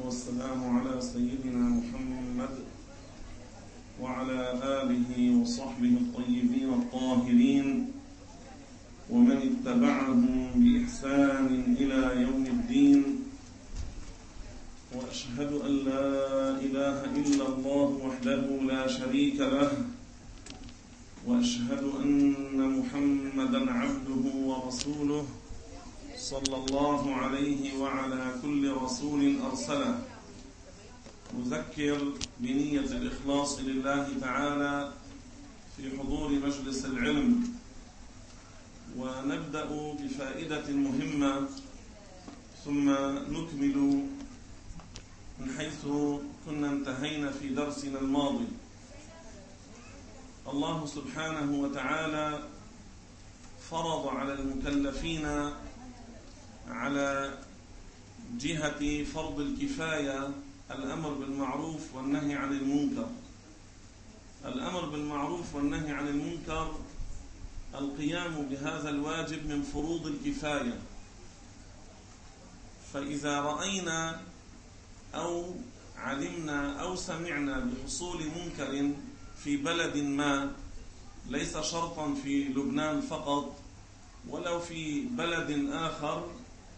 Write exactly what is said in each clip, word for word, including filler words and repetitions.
والسلام على سيدنا محمد وعلى آله وصحبه الطيبين الطاهرين ومن اتبعهم بإحسان إلى يوم الدين. وأشهد أن لا إله إلا الله وحده لا شريك له، وأشهد أن محمدا عبده ورسوله صلى الله عليه وعلى كل رسول أرسله. نذكر بنية الإخلاص لله تعالى في حضور مجلس العلم، ونبدأ بفائدة مهمة ثم نكمل من حيث كنا انتهينا في درسنا الماضي. الله سبحانه وتعالى فرض على المكلفين على جهة فرض الكفاية الأمر بالمعروف والنهي عن المنكر. الأمر بالمعروف والنهي عن المنكر القيام بهذا الواجب من فروض الكفاية. فإذا رأينا أو علمنا أو سمعنا بحصول منكر في بلد ما، ليس شرطا في لبنان فقط، ولو في بلد آخر،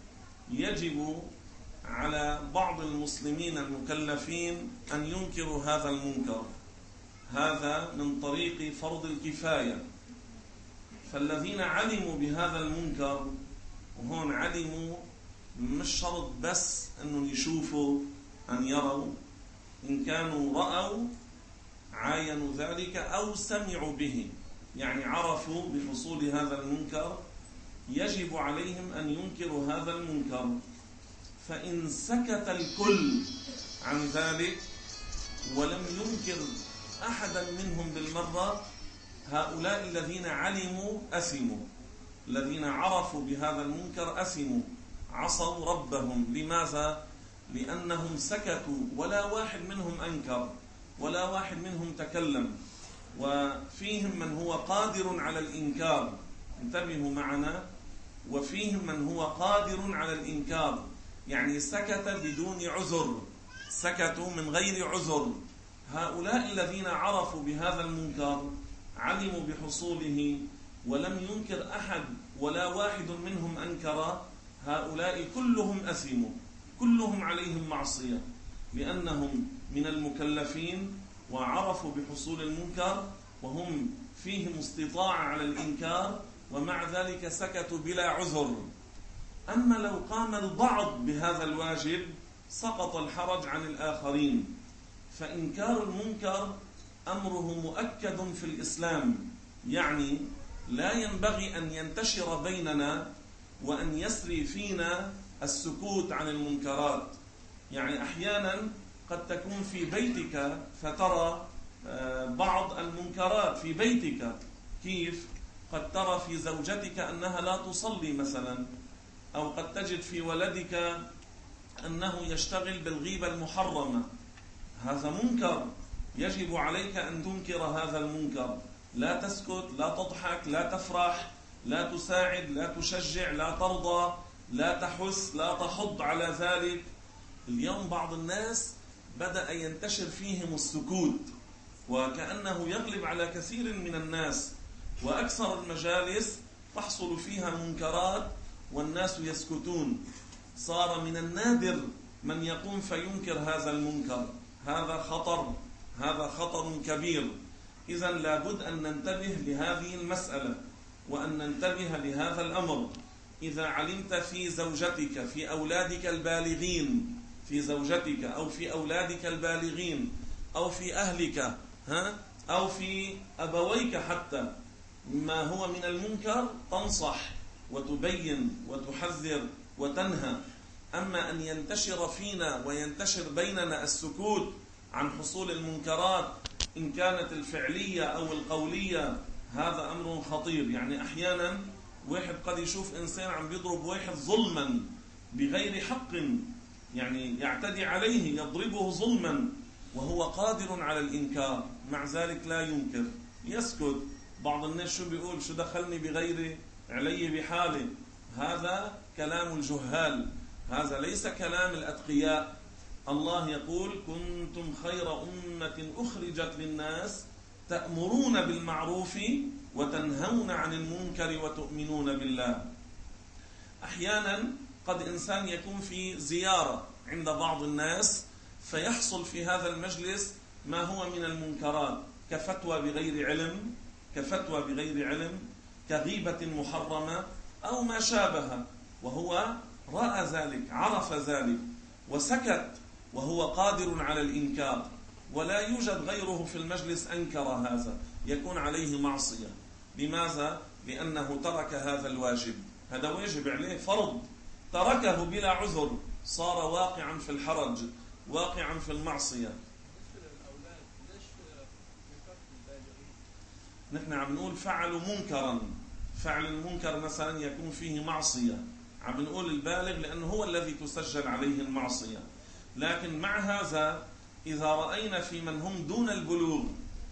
يجب على بعض المسلمين المكلفين أن ينكروا هذا المنكر. هذا من طريق فرض الكفاية. فالذين علموا بهذا المنكر، وهون علموا مش شرط بس أنه يشوفوا أن يروا، إن كانوا رأوا عاينوا ذلك أو سمعوا به، يعني عرفوا بحصول هذا المنكر، يجب عليهم أن ينكروا هذا المنكر. فإن سكت الكل عن ذلك ولم ينكر أحدا منهم بالمرة، هؤلاء الذين علموا أثموا، الذين عرفوا بهذا المنكر أثموا، عصوا ربهم. لماذا؟ لأنهم سكتوا، ولا واحد منهم أنكر، ولا واحد منهم تكلم. وفيهم من هو قادر على الإنكار، انتبهوا معنا، وفيهم من هو قادر على الإنكار، يعني سكت بدون عذر، سكتوا من غير عذر. هؤلاء الذين عرفوا بهذا المنكر، علموا بحصوله، ولم ينكر أحد ولا واحد منهم أنكر، هؤلاء كلهم أثموا، كلهم عليهم معصية، لأنهم من المكلفين وعرفوا بحصول المنكر، وهم فيهم استطاعة على الإنكار، ومع ذلك سكتوا بلا عذر. أما لو قام البعض بهذا الواجب سقط الحرج عن الآخرين. فإنكار المنكر أمره مؤكد في الإسلام، يعني لا ينبغي أن ينتشر بيننا وأن يسري فينا السكوت عن المنكرات. يعني أحيانا قد تكون في بيتك فترى بعض المنكرات في بيتك. كيف؟ قد ترى في زوجتك أنها لا تصلي مثلا، أو قد تجد في ولدك أنه يشتغل بالغيبة المحرمة. هذا منكر، يجب عليك أن تنكر هذا المنكر. لا تسكت، لا تضحك، لا تفرح، لا تساعد، لا تشجع، لا ترضى، لا تحث، لا تحض على ذلك. اليوم بعض الناس بدأ ينتشر فيهم السكوت، وكأنه يغلب على كثير من الناس، وأكثر المجالس تحصل فيها منكرات والناس يسكتون. صار من النادر من يقوم فينكر هذا المنكر. هذا خطر، هذا خطر كبير. إذن لابد أن ننتبه لهذه المسألة، وأن ننتبه لهذا الأمر. إذا علمت في زوجتك، في أولادك البالغين، في زوجتك أو في أولادك البالغين، أو في أهلك، ها، أو في أبويك حتى، ما هو من المنكر، تنصح وتبين وتحذر وتنهى. أما أن ينتشر فينا وينتشر بيننا السكوت عن حصول المنكرات، إن كانت الفعلية أو القولية، هذا أمر خطير. يعني أحيانا واحد قد يشوف إنسان عم بيضرب واحد ظلما بغير حق، يعني يعتدي عليه، يضربه ظلما، وهو قادر على الإنكار، مع ذلك لا ينكر، يسكت. بعض الناس شو بيقول؟ شو دخلني بغيري علي بحالي. هذا كلام الجهال، هذا ليس كلام الأتقياء. الله يقول كنتم خير أمة أخرجت للناس تأمرون بالمعروف وتنهون عن المنكر وتؤمنون بالله. أحيانا قد إنسان يكون في زيارة عند بعض الناس فيحصل في هذا المجلس ما هو من المنكرات كفتوى بغير علم كفتوى بغير علم كغيبة محرمة أو ما شابه، وهو رأى ذلك عرف ذلك وسكت وهو قادر على الإنكار، ولا يوجد غيره في المجلس أنكر هذا، يكون عليه معصية. لماذا؟ لأنه ترك هذا الواجب، هذا واجب عليه فرض، تركه بلا عذر، صار واقعا في الحرج، واقعا في المعصية. نحن عم نقول فعلوا منكرا، فعل المنكر مثلا يكون فيه معصية، عم نقول البالغ لأنه هو الذي تسجل عليه المعصية. لكن مع هذا إذا رأينا في من هم دون البلوغ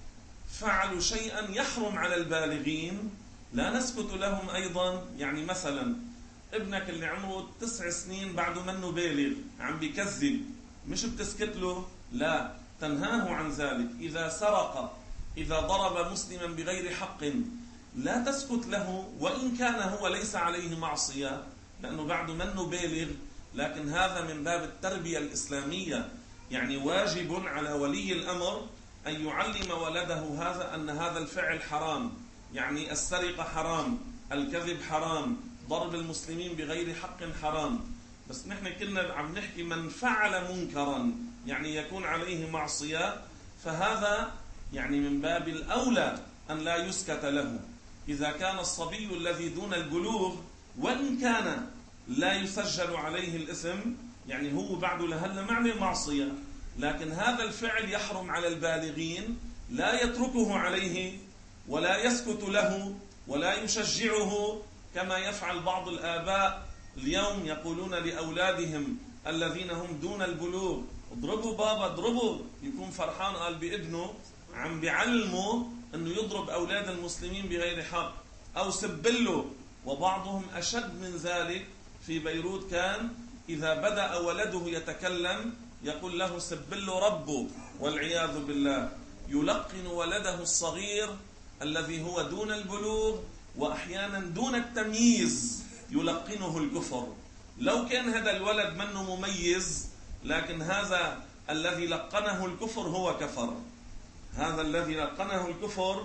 فعلوا شيئا يحرم على البالغين لا نسكت لهم أيضا. يعني مثلا ابنك اللي عمره تسع سنين بعده منه بالغ عم بيكذب، مش بتسكت له، لا، تنهاه عن ذلك. إذا سرق، إذا ضرب مسلما بغير حق لا تسكت له، وإن كان هو ليس عليه معصية لأنه بعده منه بالغ، لكن هذا من باب التربية الإسلامية. يعني واجب على ولي الأمر أن يعلم ولده هذا أن هذا الفعل حرام، يعني السرقة حرام، الكذب حرام، ضرب المسلمين بغير حق حرام. بس نحن كنا عم نحكي من فعل منكرا يعني يكون عليه معصية، فهذا يعني من باب الأولى أن لا يسكت له. إذا كان الصبي الذي دون البلوغ وإن كان لا يسجل عليه الاسم، يعني هو بعده لهلا ما عليه معصية، لكن هذا الفعل يحرم على البالغين، لا يتركه عليه ولا يسكت له ولا يشجعه كما يفعل بعض الآباء اليوم، يقولون لأولادهم الذين هم دون البلوغ اضربوا بابا اضربوا، يكون فرحان قال بابنه عم بيعلمه أنه يضرب أولاد المسلمين بغير حق أو سبله. وبعضهم أشد من ذلك، في بيروت كان إذا بدأ ولده يتكلم يقول له سبله ربه والعياذ بالله، يلقن ولده الصغير الذي هو دون البلوغ وأحيانا دون التمييز يلقنه الكفر. لو كان هذا الولد منه مميز، لكن هذا الذي لقنه الكفر هو كفر، هذا الذي لقنه الكفر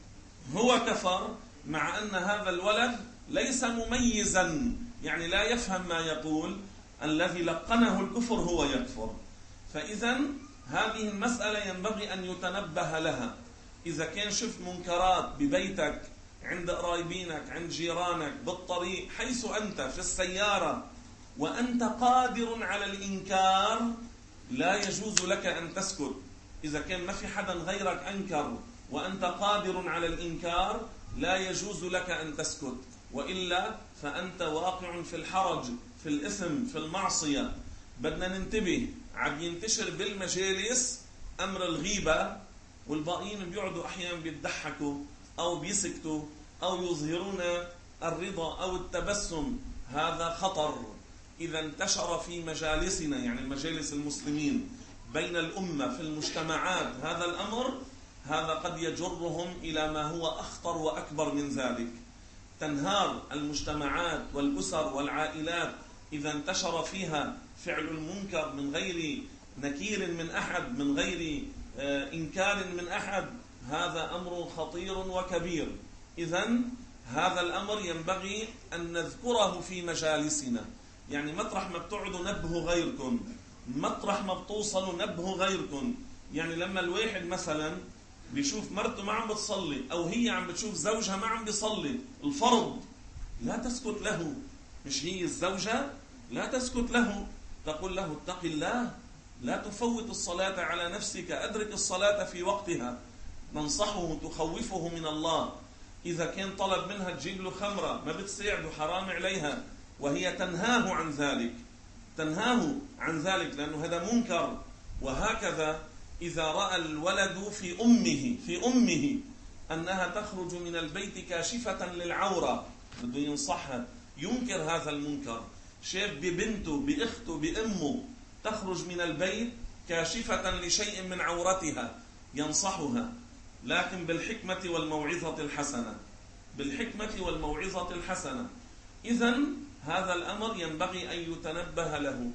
هو كفر، مع أن هذا الولد ليس مميزا، يعني لا يفهم ما يقول، الذي لقنه الكفر هو يكفر. فإذا هذه المسألة ينبغي أن يتنبه لها. إذا كان شفت منكرات ببيتك، عند قرايبينك، عند جيرانك، بالطريق، حيث أنت، في السيارة، وأنت قادر على الإنكار، لا يجوز لك أن تسكت. إذا كان ما في حدا غيرك أنكر وأنت قادر على الإنكار لا يجوز لك أن تسكت، وإلا فأنت واقع في الحرج، في الإثم، في المعصية. بدنا ننتبه، عم ينتشر بالمجالس أمر الغيبة، والباقيين بيقعدوا أحيانا بيضحكوا أو بيسكتوا أو يظهرون الرضا أو التبسم. هذا خطر. إذا انتشر في مجالسنا، يعني مجالس المسلمين بين الأمة في المجتمعات، هذا الأمر، هذا قد يجرهم إلى ما هو أخطر وأكبر من ذلك. تنهار المجتمعات والأسر والعائلات إذا انتشر فيها فعل المنكر من غير نكير من أحد، من غير إنكار من أحد، هذا أمر خطير وكبير. إذن هذا الأمر ينبغي أن نذكره في مجالسنا، يعني مطرح ما بتقعدوا نبهوا غيركم، مطرح ما بتوصلوا نبهوا غيركم. يعني لما الواحد مثلا بيشوف مرته ما عم بتصلي، أو هي عم بتشوف زوجها ما عم بيصلي الفرض، لا تسكت له. مش هي الزوجة؟ لا تسكت له، تقول له اتق الله، لا تفوت الصلاة على نفسك، أدرك الصلاة في وقتها، ننصحه، تخوفه من الله. إذا كان طلب منها تجيب له خمرة ما بتساعده، حرام عليها، وهي تنهاه عن ذلك، تنهاه عن ذلك لأنه هذا منكر. وهكذا إذا رأى الولد في أمه في أمه أنها تخرج من البيت كاشفة للعورة، بده ينصحها، ينكر هذا المنكر. شاف ببنته، بأخته، بأمه تخرج من البيت كاشفة لشيء من عورتها ينصحها، لكن بالحكمة والموعظة الحسنة، بالحكمة والموعظة الحسنة. إذن هذا الأمر ينبغي أن يتنبه له.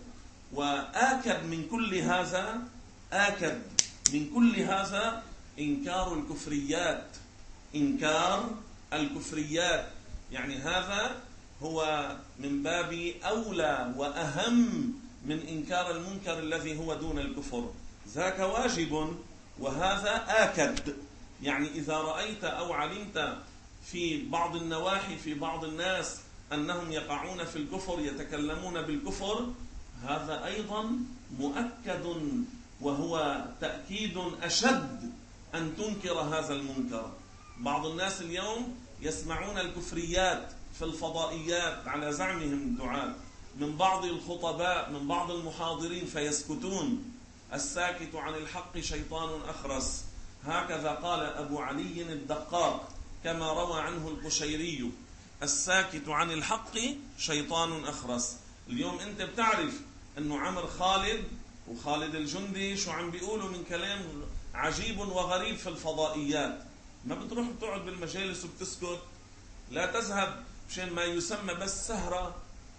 وآكد من كل هذا، آكد من كل هذا إنكار الكفريات، إنكار الكفريات. يعني هذا هو من باب أولى وأهم من إنكار المنكر الذي هو دون الكفر، ذاك واجب وهذا آكد. يعني إذا رأيت أو علمت في بعض النواحي في بعض الناس أنهم يقعون في الكفر، يتكلمون بالكفر، هذا أيضا مؤكد وهو تأكيد أشد أن تنكر هذا المنكر. بعض الناس اليوم يسمعون الكفريات في الفضائيات على زعمهم الدعاة من بعض الخطباء من بعض المحاضرين فيسكتون. الساكت عن الحق شيطان أخرس، هكذا قال أبو علي الدقاق كما روى عنه القشيري، الساكت عن الحق شيطان أخرس. اليوم أنت بتعرف أنه عمر خالد وخالد الجندي شو عم بيقولوا من كلام عجيب وغريب في الفضائيات، ما بتروح بتقعد بالمجالس وبتسكت؟ لا تذهب مشان ما يسمى بس سهرة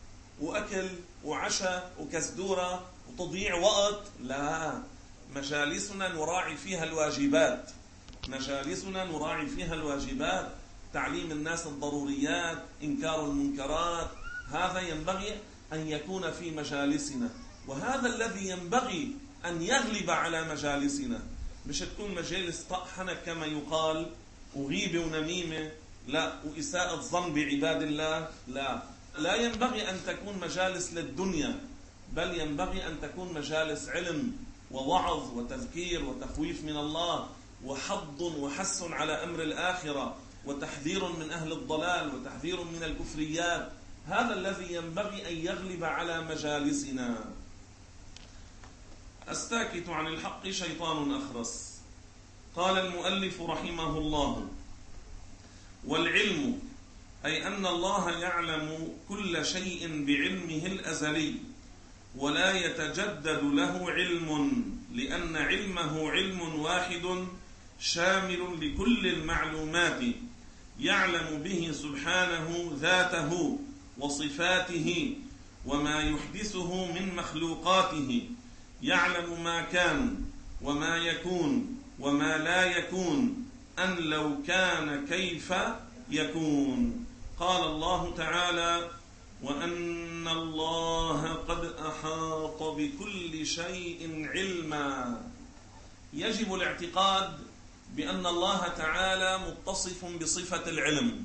وأكل وعشاء وكسدورة وتضييع وقت، لا، مجالسنا نراعي فيها الواجبات، مجالسنا نراعي فيها الواجبات، تعليم الناس الضروريات، إنكار المنكرات، هذا ينبغي أن يكون في مجالسنا، وهذا الذي ينبغي أن يغلب على مجالسنا. مش تكون مجالس طحنة كما يقال وغيبة ونميمة، لا، وإساءة ظن بعباد الله، لا، لا ينبغي أن تكون مجالس للدنيا، بل ينبغي أن تكون مجالس علم ووعظ وتذكير وتخويف من الله وحض وحث على أمر الآخرة وتحذير من أهل الضلال وتحذير من الكفريات. هذا الذي ينبغي أن يغلب على مجالسنا. الساكت عن الحق شيطان أخرس. قال المؤلف رحمه الله: والعلم أي أن الله يعلم كل شيء بعلمه الأزلي ولا يتجدد له علم، لأن علمه علم واحد شامل لكل المعلومات، يعلم به سبحانه ذاته وصفاته وما يحدثه من مخلوقاته، يعلم ما كان وما يكون وما لا يكون، أن لو كان كيف يكون. قال الله تعالى: وأن الله قد أحاط بكل شيء علما. يجب الاعتقاد بأن الله تعالى متصف بصفة العلم،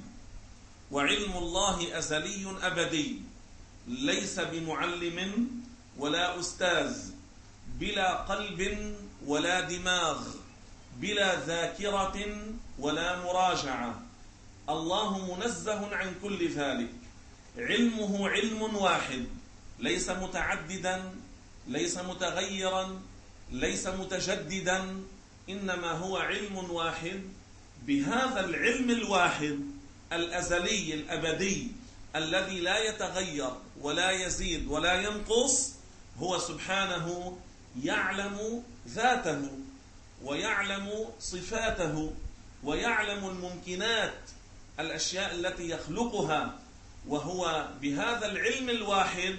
وعلم الله أزلي أبدي، ليس بمعلم ولا أستاذ، بلا قلب ولا دماغ، بلا ذاكرة ولا مراجعة. الله منزه عن كل ذلك، علمه علم واحد، ليس متعددا، ليس متغيرا، ليس متجددا، إنما هو علم واحد. بهذا العلم الواحد الأزلي الأبدي الذي لا يتغير ولا يزيد ولا ينقص، هو سبحانه يعلم ذاته ويعلم صفاته ويعلم الممكنات، الأشياء التي يخلقها، وهو بهذا العلم الواحد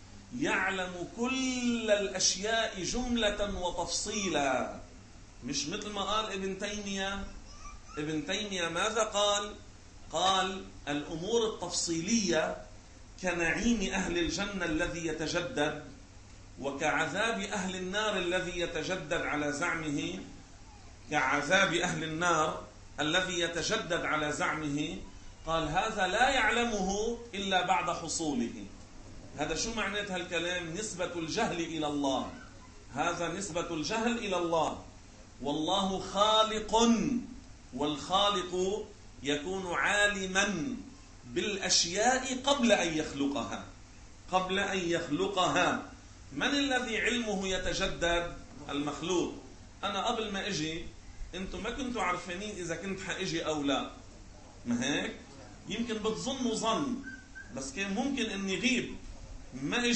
يعلم كل الأشياء جملة وتفصيلا. مش مثل ما قال ابن تيمية. ابن تيمية ماذا قال؟ قال: الأمور التفصيلية كنعيم أهل الجنة الذي يتجدد، وكعذاب أهل النار الذي يتجدد على زعمه، كعذاب أهل النار الذي يتجدد على زعمه. قال: هذا لا يعلمه إلا بعد حصوله. هذا شو معنات هالكلام؟ نسبة الجهل إلى الله، هذا نسبة الجهل إلى الله. والله خالق، والخالق يكون عالما بالأشياء قبل أن يخلقها، قبل أن يخلقها. من الذي علمه يتجدد؟ المخلوق. أنا قبل ما أجي أنتم ما كنتوا عارفينين إذا كنت حأجي أو لا، ما هيك؟ يمكن بتظنوا ظن، بس كان ممكن أني غيب ما أجي،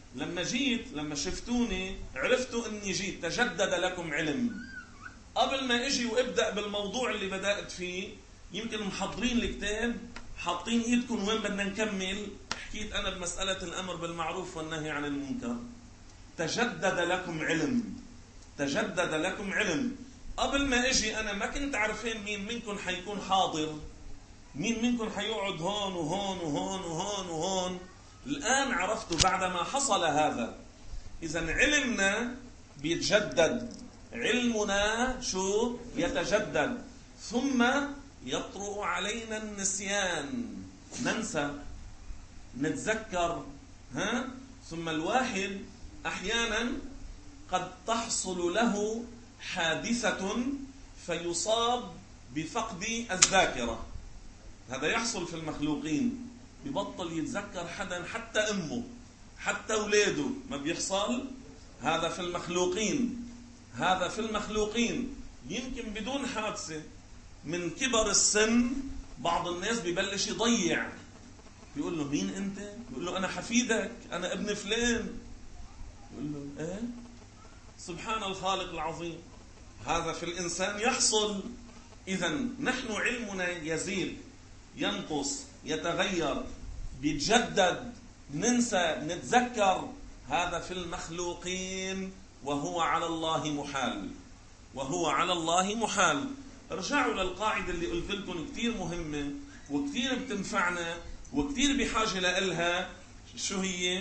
لما جيت لما شفتوني عرفتوا اني جيت، تجدد لكم علم. قبل ما اجي وابدأ بالموضوع اللي بدأت فيه، يمكن محضرين الكتاب حاطين ايدكم وين بدنا نكمل، حكيت انا بمسألة الامر بالمعروف والنهي عن المنكر. تجدد لكم علم، تجدد لكم علم. قبل ما اجي انا ما كنت عارفين مين منكم حيكون حاضر، مين منكم حيقعد هون وهون وهون وهون وهون. الآن عرفتوا بعدما حصل هذا. إذن علمنا بيتجدد، علمنا شو يتجدد، ثم يطرأ علينا النسيان، ننسى نتذكر. ها؟ ثم الواحد أحيانا قد تحصل له حادثة فيصاب بفقد الذاكرة. هذا يحصل في المخلوقين، ببطل يتذكر حدا، حتى أمه حتى أولاده ما بيحصل. هذا في المخلوقين، هذا في المخلوقين. يمكن بدون حادثة من كبر السن بعض الناس بيبلش يضيع، بيقول له مين أنت؟ بيقول له أنا حفيدك، أنا ابن فلان. بيقول له إيه؟ سبحان الخالق العظيم. هذا في الإنسان يحصل. إذن نحن علمنا يزيد، ينقص، يتغير، بيتجدد، ننسى، نتذكر. هذا في المخلوقين، وهو على الله محال، وهو على الله محال. ارجعوا للقاعدة اللي قلت لكم كتير مهمة وكتير بتنفعنا وكتير بحاجة لإلها. شو هي؟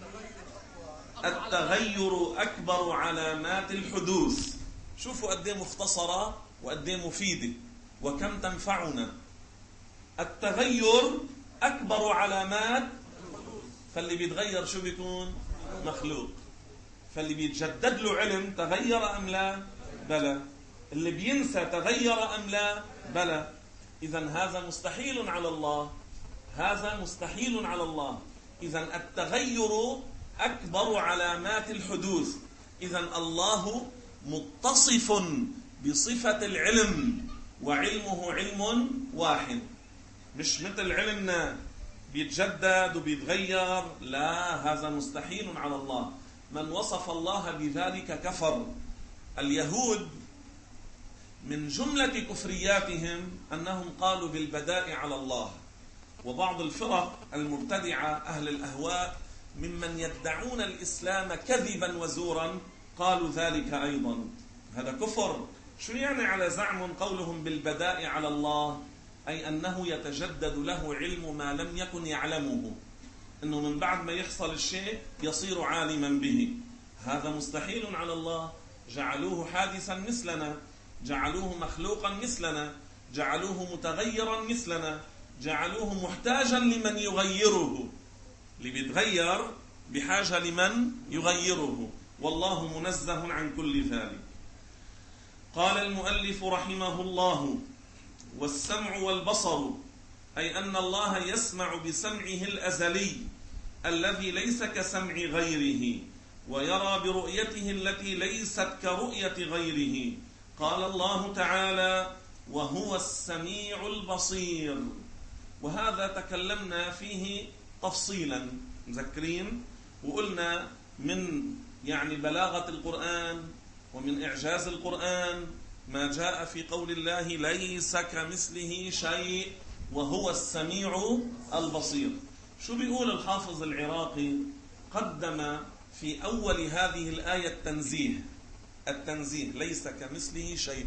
التغير أكبر علامات الحدوث. شوفوا قديه مختصرة وقديه مفيدة وكم تنفعنا. التغير أكبر علامات، فاللي بيتغير شو بيكون؟ مخلوق. فاللي بيتجدد له علم تغير أم لا؟ بلى. اللي بينسى تغير أم لا؟ بلى. إذن هذا مستحيل على الله، هذا مستحيل على الله. إذن التغير أكبر علامات الحدوث. إذن الله متصف بصفة العلم، وعلمه علم واحد، مش مثل علمنا بيتجدد وبيتغير. لا، هذا مستحيل على الله. من وصف الله بذلك كفر. اليهود من جملة كفرياتهم أنهم قالوا بالبداء على الله. وبعض الفرق المبتدعة أهل الأهواء ممن يدعون الإسلام كذبا وزورا قالوا ذلك أيضا. هذا كفر. شو يعني على زعم قولهم بالبداء على الله؟ أي أنه يتجدد له علم ما لم يكن يعلمه، أنه من بعد ما يحصل الشيء يصير عالما به. هذا مستحيل على الله. جعلوه حادثا مثلنا، جعلوه مخلوقا مثلنا، جعلوه متغيرا مثلنا، جعلوه محتاجا لمن يغيره. اللي بيتغير بحاجة لمن يغيره، والله منزه عن كل ذلك. قال المؤلف رحمه الله: والسمع والبصر، أي أن الله يسمع بسمعه الأزلي الذي ليس كسمع غيره، ويرى برؤيته التي ليست كرؤية غيره. قال الله تعالى: وهو السميع البصير. وهذا تكلمنا فيه تفصيلا، مذكرين، وقلنا من يعني بلاغة القرآن ومن إعجاز القرآن ما جاء في قول الله: ليس كمثله شيء وهو السميع البصير. شو بيقول الحافظ العراقي؟ قدم في أول هذه الآية التنزيه، التنزيه ليس كمثله شيء،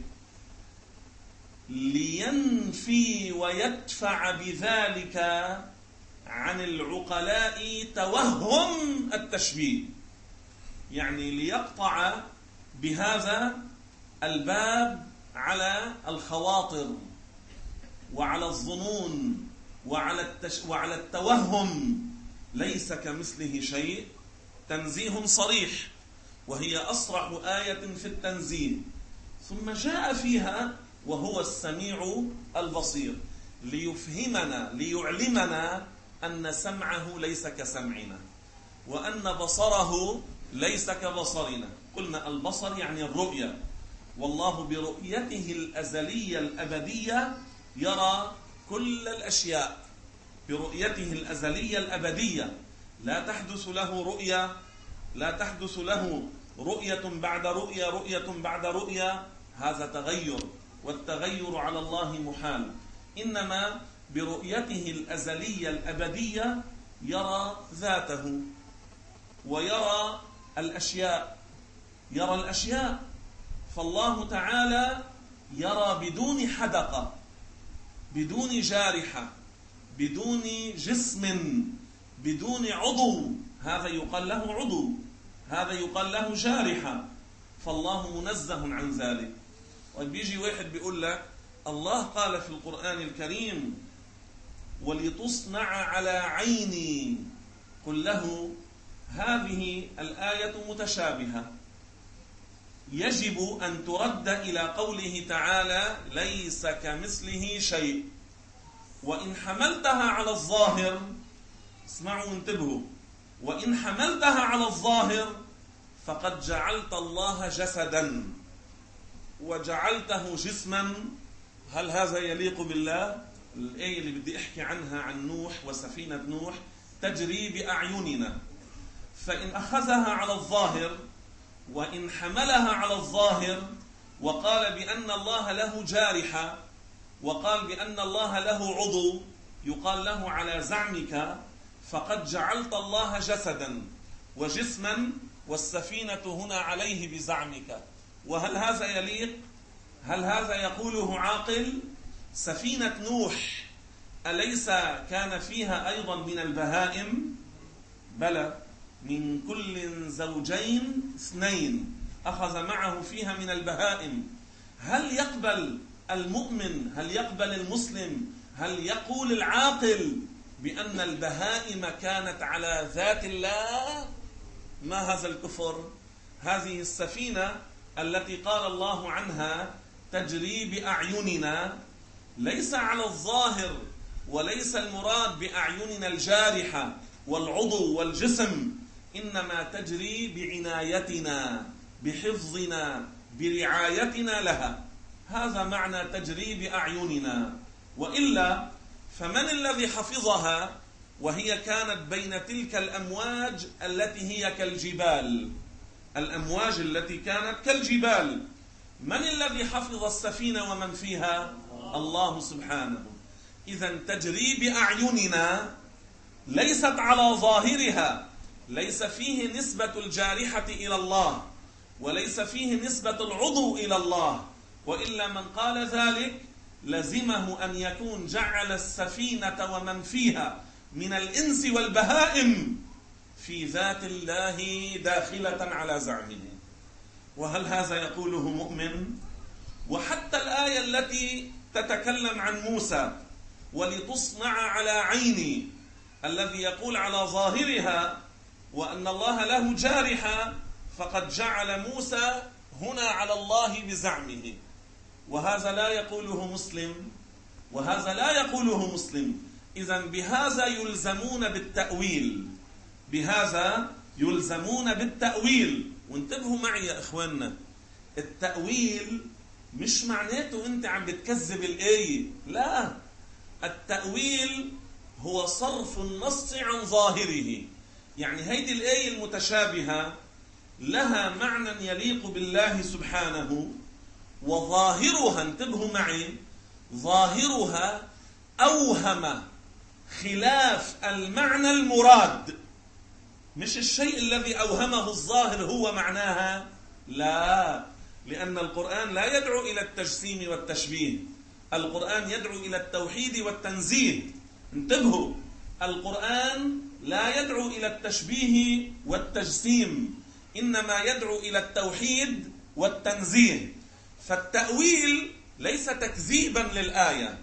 لينفي ويدفع بذلك عن العقلاء توهم التشبيه. يعني ليقطع بهذا الباب على الخواطر وعلى الظنون وعلى التش... وعلى التوهم. ليس كمثله شيء تنزيه صريح، وهي أصرح آية في التنزيه. ثم جاء فيها وهو السميع البصير، ليفهمنا ليعلمنا أن سمعه ليس كسمعنا، وأن بصره ليس كبصرنا. قلنا البصر يعني الرؤية، والله برؤيته الأزلية الأبدية يرى كل الأشياء. برؤيته الأزلية الأبدية لا تحدث له رؤية لا تحدث له رؤية بعد رؤية رؤية بعد رؤية، هذا تغير، والتغير على الله محال. إنما برؤيته الأزلية الأبدية يرى ذاته ويرى الأشياء، يرى الأشياء. فالله تعالى يرى بدون حدقة، بدون جارحة، بدون جسم، بدون عضو. هذا يقال له عضو، هذا يقال له جارحة، فالله منزه عن ذلك. وبيجي واحد بيقول لك الله قال في القرآن الكريم ولتصنع على عيني، قل له هذه الآية متشابهة، يجب أن ترد إلى قوله تعالى ليس كمثله شيء. وإن حملتها على الظاهر، اسمعوا وانتبهوا، وإن حملتها على الظاهر فقد جعلت الله جسدا وجعلته جسما. هل هذا يليق بالله؟ الآية اللي بدي أحكي عنها عن نوح وسفينة نوح تجري بأعيننا، فإن أخذها على الظاهر وإن حملها على الظاهر وقال بأن الله له جارحة وقال بأن الله له عضو، يقال له على زعمك فقد جعلت الله جسدا وجسما والسفينة هنا عليه بزعمك. وهل هذا يليق؟ هل هذا يقوله عاقل؟ سفينة نوح أليس كان فيها أيضا من البهائم؟ بلى، من كل زوجين اثنين، أخذ معه فيها من البهائم. هل يقبل المؤمن، هل يقبل المسلم، هل يقول العاقل بأن البهائم كانت على ذات الله؟ ما هذا الكفر؟ هذه السفينة التي قال الله عنها تجري بأعيننا ليس على الظاهر، وليس المراد بأعيننا الجارحة والعضو والجسم، إنما تجري بعنايتنا، بحفظنا، برعايتنا لها. هذا معنى تجري بأعيننا. وإلا فمن الذي حفظها وهي كانت بين تلك الأمواج التي هي كالجبال؟ الأمواج التي كانت كالجبال، من الذي حفظ السفينة ومن فيها؟ الله سبحانه. إذن تجري بأعيننا ليست على ظاهرها، ليس فيه نسبة الجارحة إلى الله وليس فيه نسبة العضو إلى الله، وإلا من قال ذلك لزمه أن يكون جعل السفينة ومن فيها من الإنس والبهائم في ذات الله داخلة على زعمه. وهل هذا يقوله مؤمن؟ وحتى الآية التي تتكلم عن موسى ولتصنع على عيني، الذي يقول على ظاهرها وأن الله له جارحة، فقد جعل موسى هنا على الله بزعمه، وهذا لا يقوله مسلم، وهذا لا يقوله مسلم. إذن بهذا يلزمون بالتأويل، بهذا يلزمون بالتأويل. وانتبهوا معي يا إخواننا، التأويل مش معناته أنت عم بتكذب الآية، لا، التأويل هو صرف النص عن ظاهره. يعني هيدي الآية المتشابهة لها معنى يليق بالله سبحانه، وظاهرها، انتبهوا معي، ظاهرها أوهم خلاف المعنى المراد. مش الشيء الذي أوهمه الظاهر هو معناها، لا، لأن القرآن لا يدعو إلى التجسيم والتشبيه، القرآن يدعو إلى التوحيد والتنزيه. انتبهوا، القرآن لا يدعو إلى التشبيه والتجسيم، إنما يدعو إلى التوحيد والتنزيه. فالتأويل ليس تكذيبا للآية،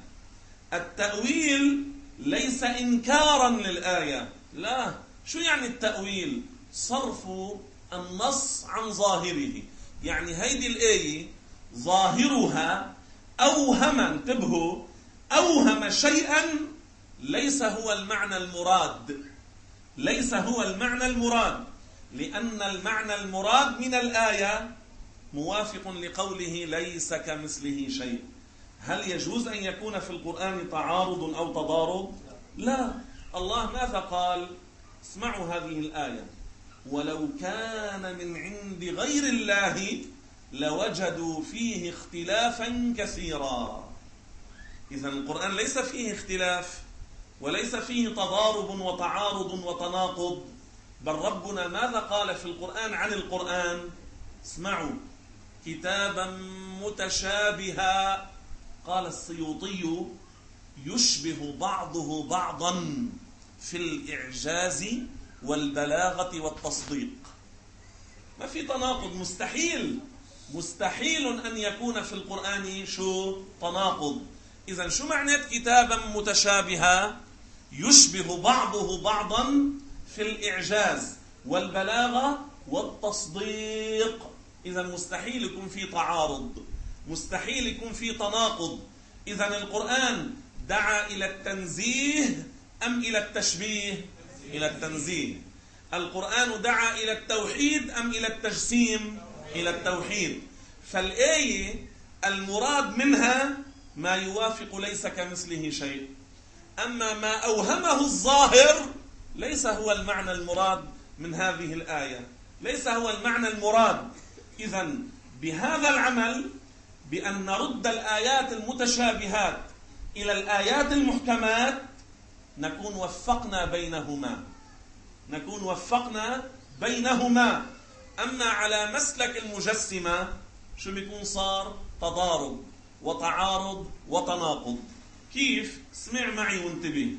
التأويل ليس إنكارا للآية، لا. شو يعني التأويل؟ صرف النص عن ظاهره. يعني هيدي الآية ظاهرها أوهم، انتبهوا، أوهم شيئا ليس هو المعنى المراد، ليس هو المعنى المراد، لأن المعنى المراد من الآية موافق لقوله ليس كمثله شيء. هل يجوز أن يكون في القرآن تعارض أو تضارب؟ لا. الله ماذا قال؟ اسمعوا هذه الآية: ولو كان من عند غير الله لوجدوا فيه اختلافا كثيرا. إذن القرآن ليس فيه اختلاف وليس فيه تضارب وتعارض وتناقض، بل ربنا ماذا قال في القرآن عن القرآن؟ اسمعوا: كتابا متشابها. قال السيوطي: يشبه بعضه بعضا في الإعجاز والبلاغة والتصديق. ما في تناقض، مستحيل مستحيل أن يكون في القرآن شو تناقض. إذن شو معنى كتابا متشابها؟ يشبه بعضه بعضا في الإعجاز والبلاغة والتصديق. إذن مستحيل يكون في تعارض، مستحيل يكون في تناقض. إذن القرآن دعا إلى التنزيه أم إلى التشبيه؟ إلى التنزيه. القرآن دعا إلى التوحيد أم إلى التجسيم؟ إلى التوحيد. فالآية المراد منها ما يوافق ليس كمثله شيء، أما ما أوهمه الظاهر ليس هو المعنى المراد من هذه الآية، ليس هو المعنى المراد. إذن بهذا العمل بأن نرد الآيات المتشابهات إلى الآيات المحكمات نكون وفقنا بينهما، نكون وفقنا بينهما. أما على مسلك المجسمة شو بيكون؟ صار تضارب وتعارض وتناقض. كيف؟ اسمع معي وانتبه.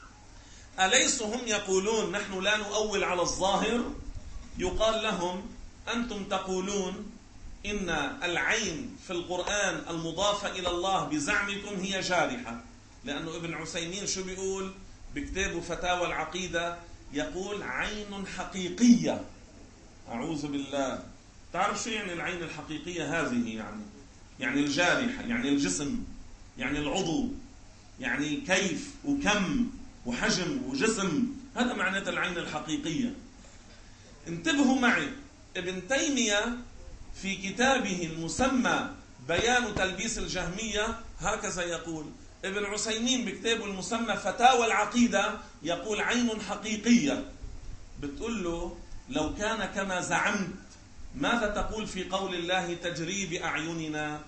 أليس هم يقولون نحن لا نؤول على الظاهر؟ يقال لهم: أنتم تقولون إن العين في القرآن المضافة إلى الله بزعمكم هي جارحة، لأنه ابن عثيمين شو بيقول بكتابه فتاوى العقيدة؟ يقول: عين حقيقية. أعوذ بالله. تعرف شو يعني العين الحقيقية هذه؟ يعني يعني الجارحة، يعني الجسم، يعني العضو، يعني كيف وكم وحجم وجسم، هذا معنى العين الحقيقية. انتبهوا معي، ابن تيمية في كتابه المسمى بيان تلبيس الجهمية هكذا يقول. ابن عثيمين بكتابه المسمى فتاوى العقيدة يقول: عين حقيقية. بتقول له: لو كان كما زعمت ماذا تقول في قول الله تجري بأعيننا؟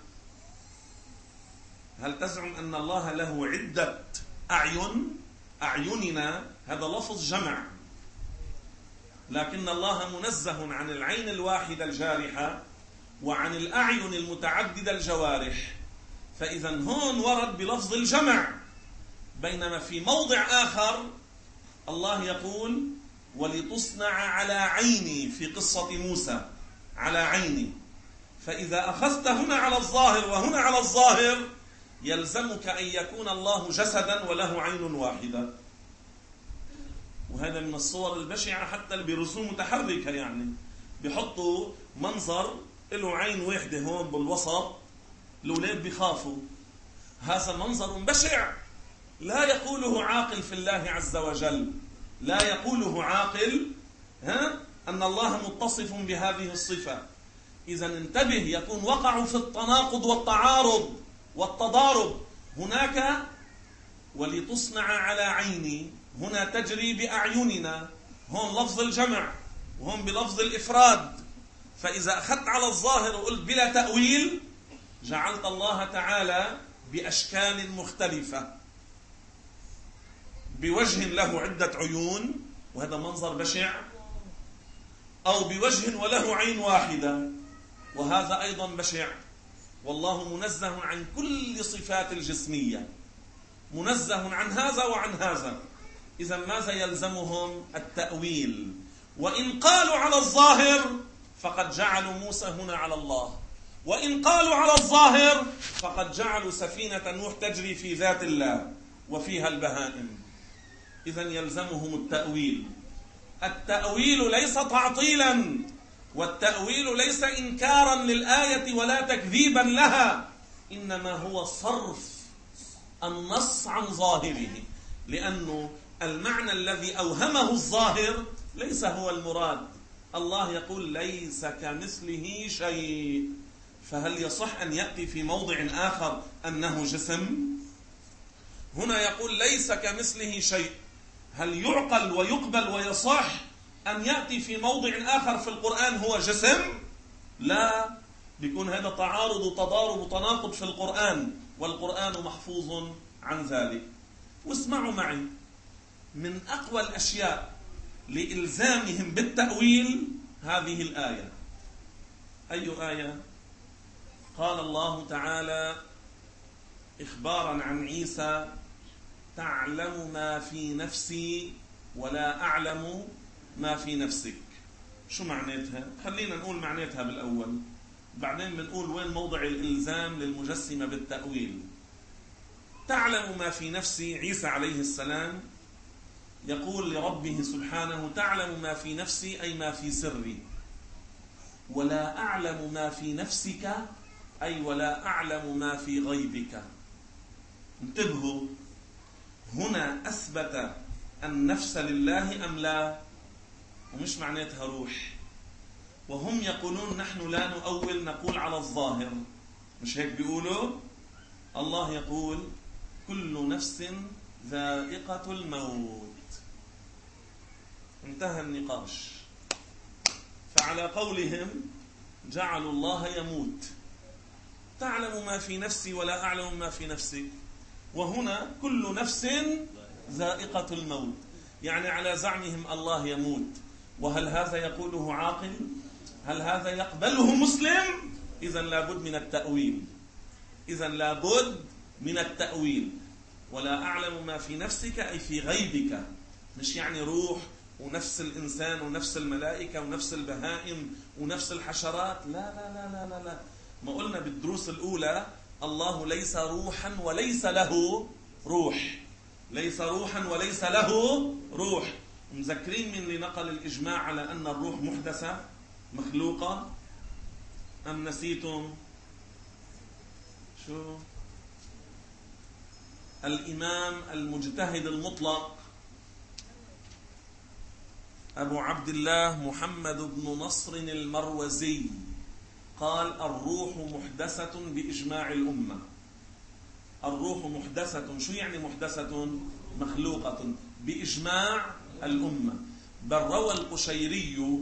هل تزعم أن الله له عدة أعين؟ أعيننا هذا لفظ جمع، لكن الله منزه عن العين الواحدة الجارحة وعن الأعين المتعددة الجوارح. فإذا هون ورد بلفظ الجمع، بينما في موضع آخر الله يقول: ولتصنع على عيني، في قصة موسى على عيني. فإذا أخذت هنا على الظاهر وهنا على الظاهر يلزمك أن يكون الله جسدا وله عين واحدة. وهذا من الصور البشعة حتى اللي برسوم متحركة، يعني بيحطوا منظر له عين واحدة هون بالوسط، الأولاد بيخافوا. هذا منظر بشع لا يقوله عاقل في الله عز وجل، لا يقوله عاقل ها أن الله متصف بهذه الصفة. إذا انتبه، يكون وقعوا في التناقض والتعارض والتضارب. هناك ولتصنع على عيني، هنا تجري بأعيننا، هون لفظ الجمع وهون بلفظ الإفراد. فإذا أخذت على الظاهر وقلت بلا تأويل جعلت الله تعالى بأشكال مختلفة، بوجه له عدة عيون وهذا منظر بشع، أو بوجه وله عين واحدة وهذا أيضا بشع. والله منزه عن كل صفات الجسمية، منزه عن هذا وعن هذا. إذا ماذا يلزمهم؟ التأويل. وإن قالوا على الظاهر فقد جعلوا موسى هنا على الله، وإن قالوا على الظاهر فقد جعلوا سفينة نوح تجري في ذات الله وفيها البهائم. إذا يلزمهم التأويل. التأويل ليس تعطيلا، والتأويل ليس إنكارا للآية ولا تكذيبا لها، إنما هو صرف النص عن ظاهره، لأنه المعنى الذي أوهمه الظاهر ليس هو المراد. الله يقول: ليس كمثله شيء، فهل يصح أن يأتي في موضع آخر أنه جسم؟ هنا يقول ليس كمثله شيء، هل يعقل ويقبل ويصح أن يأتي في موضع آخر في القرآن هو جسم؟ لا، بيكون هذا تعارض وتضارب وتناقض في القرآن، والقرآن محفوظ عن ذلك. واسمعوا معي، من أقوى الأشياء لإلزامهم بالتأويل هذه الآية. أي آية؟ قال الله تعالى إخبارا عن عيسى: تعلم ما في نفسي ولا أعلم ما في نفسك. شو معناتها؟ خلينا نقول معناتها بالأول، بعدين بنقول وين موضع الإلزام للمجسمة بالتأويل. تعلم ما في نفسي، عيسى عليه السلام يقول لربه سبحانه: تعلم ما في نفسي أي ما في سري، ولا أعلم ما في نفسك أي ولا أعلم ما في غيبك. انتبهوا، هنا أثبت النفس لله أم لا؟ ومش معناتها روح. وهم يقولون نحن لا نؤول، نقول على الظاهر، مش هيك بيقولوا؟ الله يقول: كل نفس ذائقة الموت. انتهى النقاش. فعلى قولهم جعلوا الله يموت. تعلم ما في نفسي ولا أعلم ما في نفسك، وهنا كل نفس ذائقة الموت، يعني على زعمهم الله يموت. وهل هذا يقوله عاقل؟ هل هذا يقبله مسلم؟ إذن لابد من التأويل. إذن لابد من التأويل. ولا أعلم ما في نفسك أي في غيبك، مش يعني روح ونفس الإنسان ونفس الملائكة ونفس البهائم ونفس الحشرات. لا لا لا لا لا, لا. ما قلنا بالدروس الأولى الله ليس روحا وليس له روح، ليس روحا وليس له روح. مذكرين من اللي نقل الإجماع على أن الروح محدثة مخلوقة أم نسيتم؟ شو؟ الإمام المجتهد المطلق أبو عبد الله محمد بن نصر المروزي قال: الروح محدثة بإجماع الأمة. الروح محدثة. شو يعني محدثة؟ مخلوقة بإجماع الأمة. بل روى القشيري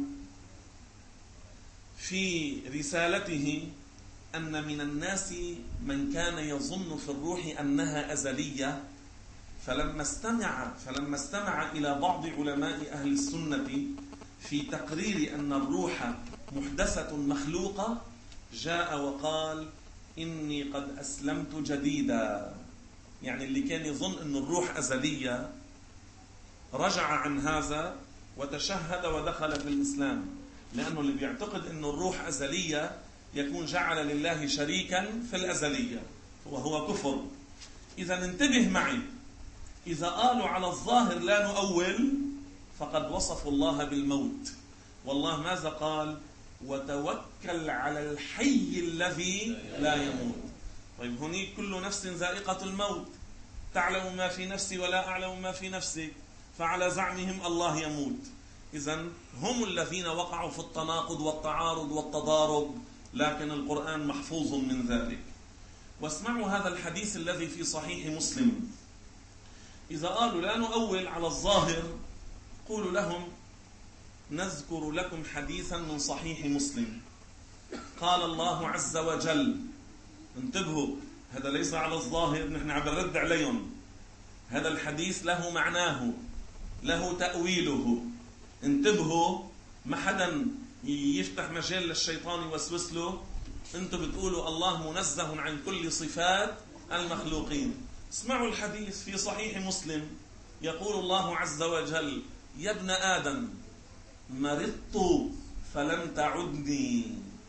في رسالته أن من الناس من كان يظن في الروح أنها أزلية، فلما استمع فلما استمع إلى بعض علماء أهل السنة في تقرير أن الروح محدثة مخلوقة، جاء وقال: إني قد أسلمت جديدا. يعني اللي كان يظن أن الروح أزلية رجع عن هذا وتشهد ودخل في الإسلام، لأنه اللي بيعتقد أن الروح أزلية يكون جعل لله شريكا في الأزلية، وهو كفر. إذا انتبه معي، إذا قالوا على الظاهر لا نؤول فقد وصفوا الله بالموت. والله ماذا قال؟ وتوكل على الحي الذي لا يموت. طيب هنيك كل نفس ذائقة الموت، تعلم ما في نفسي ولا أعلم ما في نفسك، فعلى زعمهم الله يموت. إذن هم الذين وقعوا في التناقض والتعارض والتضارب، لكن القرآن محفوظ من ذلك. واسمعوا هذا الحديث الذي في صحيح مسلم. إذا قالوا لا نؤول على الظاهر، قولوا لهم: نذكر لكم حديثا من صحيح مسلم. قال الله عز وجل، انتبهوا، هذا ليس على الظاهر، نحن عم نرد عليهم، هذا الحديث له معناه، له تأويله. انتبهوا، ما حدا يفتح مجال للشيطان يوسوس له. انتم بتقولوا الله منزه عن كل صفات المخلوقين. اسمعوا الحديث في صحيح مسلم، يقول الله عز وجل: يا ابن آدم مرضت فلم تعدني.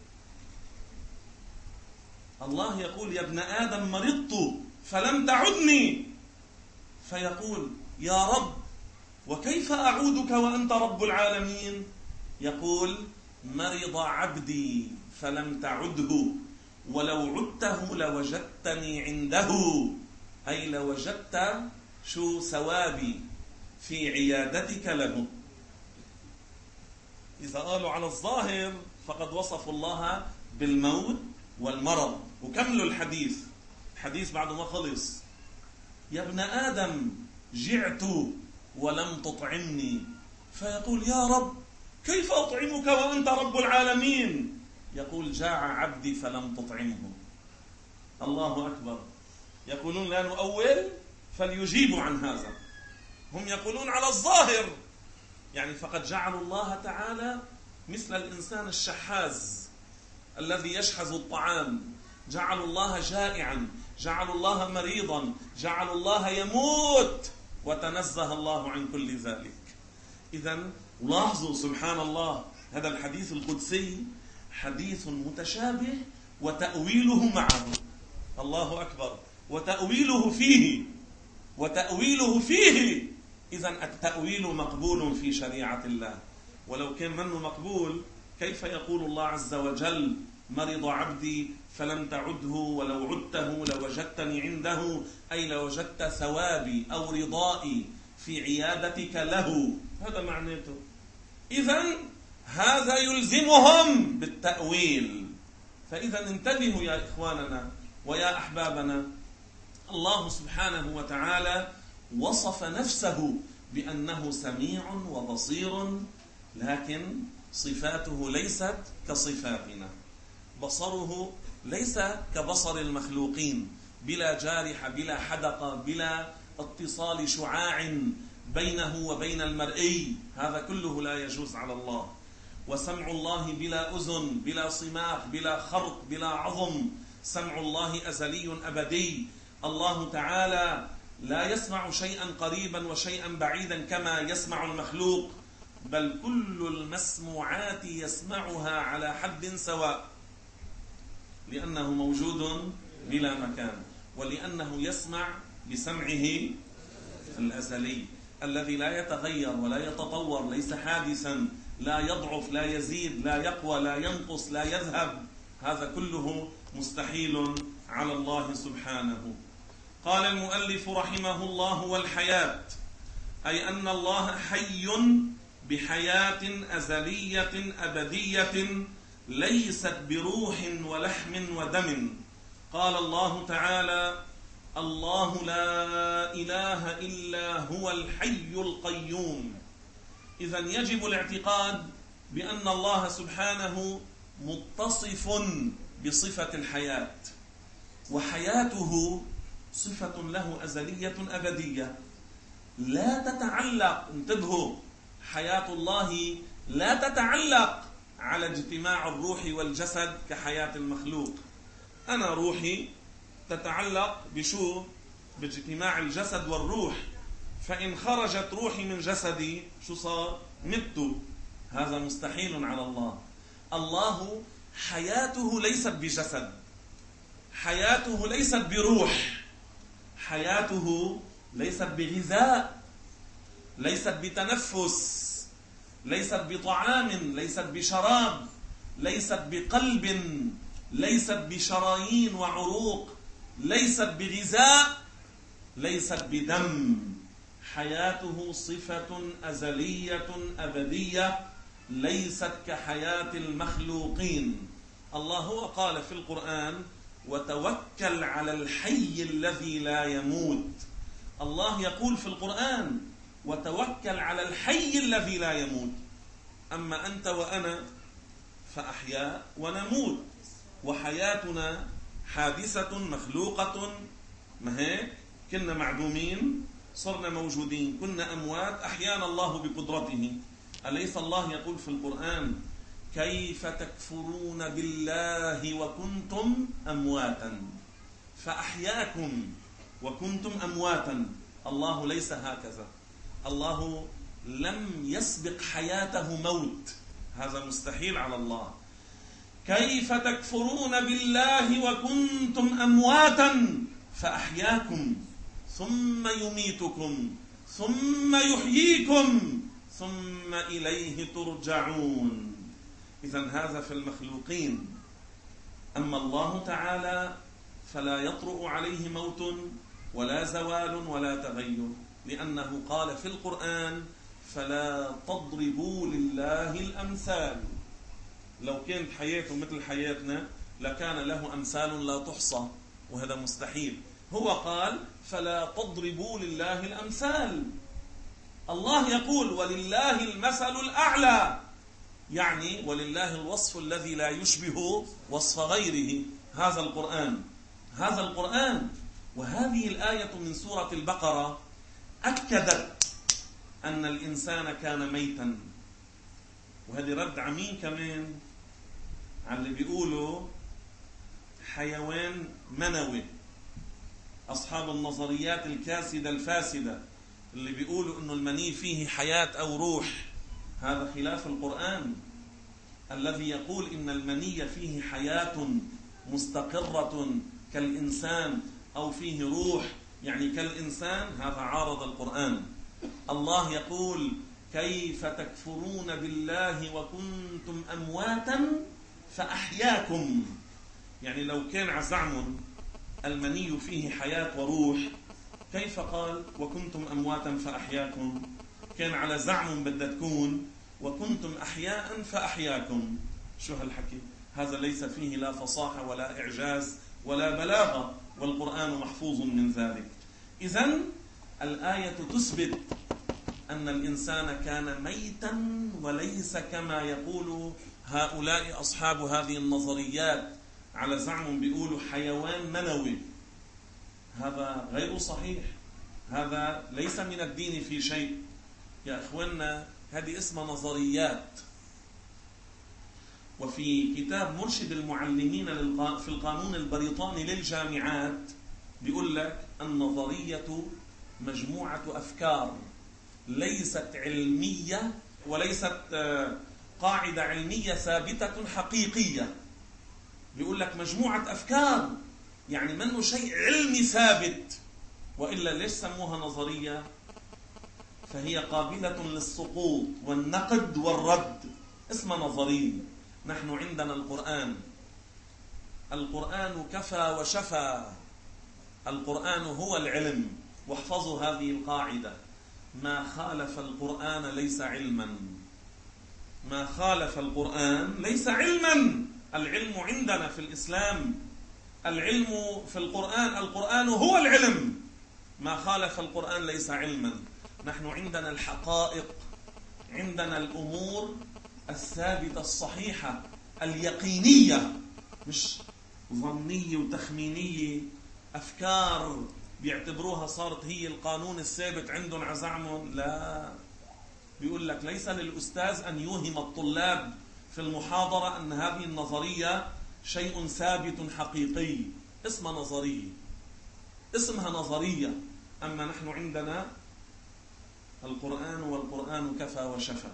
الله يقول: يا ابن آدم مرضت فلم تعدني. فيقول: يا رب وكيف أعودك وأنت رب العالمين؟ يقول: مرض عبدي فلم تعده، ولو عدته لوجدتني عنده، أي لوجدت شو ثوابي في عيادتك له. إذا قالوا على الظاهر فقد وصفوا الله بالموت والمرض. وكملوا الحديث، الحديث بعد ما خلص: يا ابن آدم جعت ولم تطعمني. فيقول يا رب كيف أطعمك وأنت رب العالمين؟ يقول جاع عبدي فلم تطعمه. الله أكبر. يقولون لا نؤول، فليجيبوا عن هذا. هم يقولون على الظاهر، يعني فقد جعلوا الله تعالى مثل الإنسان الشحاذ الذي يشحذ الطعام، جعلوا الله جائعا، جعلوا الله مريضا، جعلوا الله يموت، وتنزه الله عن كل ذلك. إذن لاحظوا سبحان الله، هذا الحديث القدسي حديث متشابه وتأويله معه. الله أكبر. وتأويله فيه وتأويله فيه إذن التأويل مقبول في شريعة الله. ولو كان منه مقبول كيف يقول الله عز وجل مرض عبدي فلم تعده ولو عدته لوجدتني عنده، أي لوجدت ثوابي أو رضائي في عيادتك له. هذا معناته. إذن هذا يلزمهم بالتأويل. فإذا انتبهوا يا إخواننا ويا أحبابنا، الله سبحانه وتعالى وصف نفسه بأنه سميع وبصير، لكن صفاته ليست كصفاتنا. بصره ليس كبصر المخلوقين، بلا جارحة، بلا حدقة، بلا اتصال شعاع بينه وبين المرئي. هذا كله لا يجوز على الله. وسمع الله بلا أذن، بلا صماخ، بلا خرق، بلا عظم. سمع الله أزلي أبدي. الله تعالى لا يسمع شيئا قريبا وشيئا بعيدا كما يسمع المخلوق، بل كل المسموعات يسمعها على حد سواء، لأنه موجود بلا مكان، ولأنه يسمع بسمعه الأزلي الذي لا يتغير ولا يتطور، ليس حادثا، لا يضعف، لا يزيد، لا يقوى، لا ينقص، لا يذهب. هذا كله مستحيل على الله سبحانه. قال المؤلف رحمه الله: والحياة، أي أن الله حي بحياة أزلية أبدية ليست بروح ولحم ودم. قال الله تعالى: الله لا إله إلا هو الحي القيوم. إذن يجب الاعتقاد بأن الله سبحانه متصف بصفة الحياة، وحياته صفة له أزلية أبدية لا تتعلق، انتبهوا، حياة الله لا تتعلق على اجتماع الروح والجسد كحياة المخلوق. أنا روحي تتعلق بشو؟ باجتماع الجسد والروح، فإن خرجت روحي من جسدي شو صار؟ مت. هذا مستحيل على الله. الله حياته ليست بجسد، حياته ليست بروح، حياته ليست بغذاء، ليست بتنفس، ليست بطعام، ليست بشراب، ليست بقلب، ليست بشرايين وعروق، ليست بغذاء، ليست بدم. حياته صفة أزلية أبدية ليست كحياة المخلوقين. الله هو قال في القرآن: وتوكل على الحي الذي لا يموت. الله يقول في القرآن: وتوكل على الحي الذي لا يموت. أما أنت وأنا فأحياء ونموت، وحياتنا حادثة مخلوقة. ما هيك؟ كنا معدومين صرنا موجودين، كنا أموات أحيانا الله بقدرته. أليس الله يقول في القرآن: كيف تكفرون بالله وكنتم أمواتا فأحياكم وكنتم أمواتا. الله ليس هكذا. الله لم يسبق حياته موت، هذا مستحيل على الله. كيف تكفرون بالله وكنتم أمواتا فأحياكم ثم يميتكم ثم يحييكم ثم إليه ترجعون. إذن هذا في المخلوقين. أما الله تعالى فلا يطرأ عليه موت ولا زوال ولا تغير، لأنه قال في القرآن: فلا تضربوا لله الأمثال. لو كانت حياته مثل حياتنا لكان له أمثال لا تحصى، وهذا مستحيل. هو قال: فلا تضربوا لله الأمثال. الله يقول ولله المثل الأعلى، يعني ولله الوصف الذي لا يشبه وصف غيره. هذا القرآن هذا القرآن وهذه الآية من سورة البقرة أكدت أن الإنسان كان ميتا. وهذه رد عمين كمان على اللي بيقولوا حيوان منوي، أصحاب النظريات الكاسدة الفاسدة اللي بيقولوا أنه المني فيه حياة أو روح. هذا خلاف القرآن الذي يقول إن المني فيه حياة مستقرة كالإنسان أو فيه روح يعني كالإنسان. هذا عارض القرآن. الله يقول كيف تكفرون بالله وكنتم أمواتا فأحياكم، يعني لو كان عزعم المني فيه حياة وروح كيف قال وكنتم أمواتا فأحياكم؟ كان على زعم بدها تكون وكنتم أحياء فأحياكم. شو هالحكي؟ هذا ليس فيه لا فصاحة ولا إعجاز ولا بلاغة، والقرآن محفوظ من ذلك. إذن الآية تثبت أن الإنسان كان ميتا وليس كما يقول هؤلاء أصحاب هذه النظريات على زعم بيقولوا حيوان منوي. هذا غير صحيح، هذا ليس من الدين في شيء يا إخواننا. هذه اسمها نظريات. وفي كتاب مرشد المعلمين في القانون البريطاني للجامعات بيقول لك النظرية مجموعة أفكار ليست علمية وليست قاعدة علمية ثابتة حقيقية. بيقول لك مجموعة أفكار يعني منه شيء علمي ثابت، وإلا ليش سموها نظرية؟ فهي قابلة للسقوط والنقد والرد، اسمها نظرية. نحن عندنا القرآن القرآن كفى وشفى. القرآن هو العلم. واحفظوا هذه القاعدة: ما خالف القرآن ليس علما. ما خالف القرآن ليس علما. العلم عندنا في الإسلام، العلم في القرآن، القرآن هو العلم. ما خالف القرآن ليس علما. نحن عندنا الحقائق، عندنا الأمور الثابتة الصحيحة اليقينية، مش ظنية وتخمينية، أفكار بيعتبروها صارت هي القانون الثابت عندهم عزعمهم. لا، بيقول لك ليس للأستاذ أن يوهم الطلاب في المحاضرة أن هذه النظرية شيء ثابت حقيقي. اسمها نظرية، اسمها نظرية. أما نحن عندنا القرآن والقرآن كفى وشفى.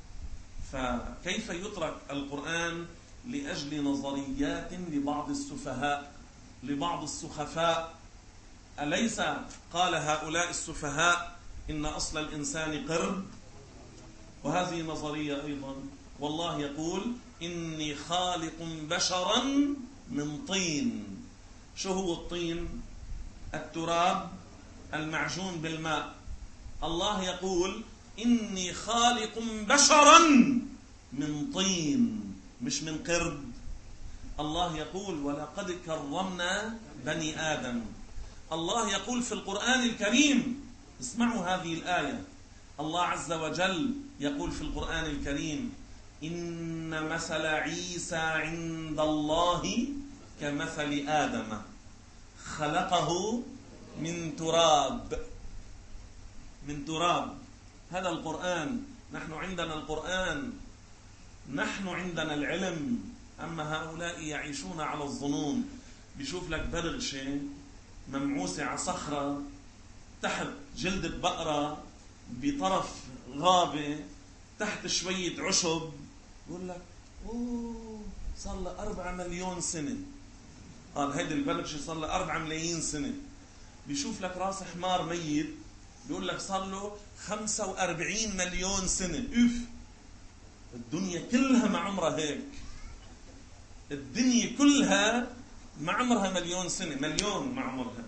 فكيف يترك القرآن لأجل نظريات لبعض السفهاء لبعض السخفاء؟ أليس قال هؤلاء السفهاء إن أصل الإنسان قرد؟ وهذه نظرية أيضا. والله يقول إني خالق بشرا من طين. شو هو الطين؟ التراب المعجون بالماء. الله يقول إني خالق بشرا من طين، مش من قرد. الله يقول ولقد كرمنا بني آدم. الله يقول في القرآن الكريم، اسمعوا هذه الآية، الله عز وجل يقول في القرآن الكريم: إن مثل عيسى عند الله كمثل آدم خلقه من تراب. من تراب. هذا القرآن. نحن عندنا القرآن، نحن عندنا العلم. أما هؤلاء يعيشون على الظنون. بيشوف لك برغشة ممعوسة على صخرة تحت جلد بقرة بطرف غابة تحت شوية عشب، يقول لك أوه صار له أربعة مليون سنة. قال هيدي البرغشة صار له أربعة ملايين سنة. بيشوف لك راس حمار ميت بيقول لك صار له خمسة وأربعين مليون سنة. أوف، الدنيا كلها ما عمرها هيك. الدنيا كلها ما عمرها مليون سنة، مليون ما عمرها.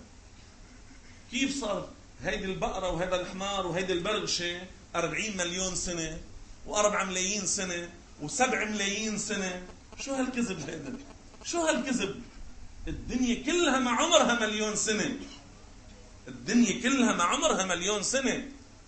كيف صار هيدي البقرة وهذا الحمار وهيدي البرغشة أربعين مليون سنة وأربعة ملايين سنة وسبع ملايين سنة؟ شو هالكذب هيدا؟ شو هالكذب؟ الدنيا كلها ما عمرها مليون سنة. الدنيا كلها ما عمرها مليون سنة.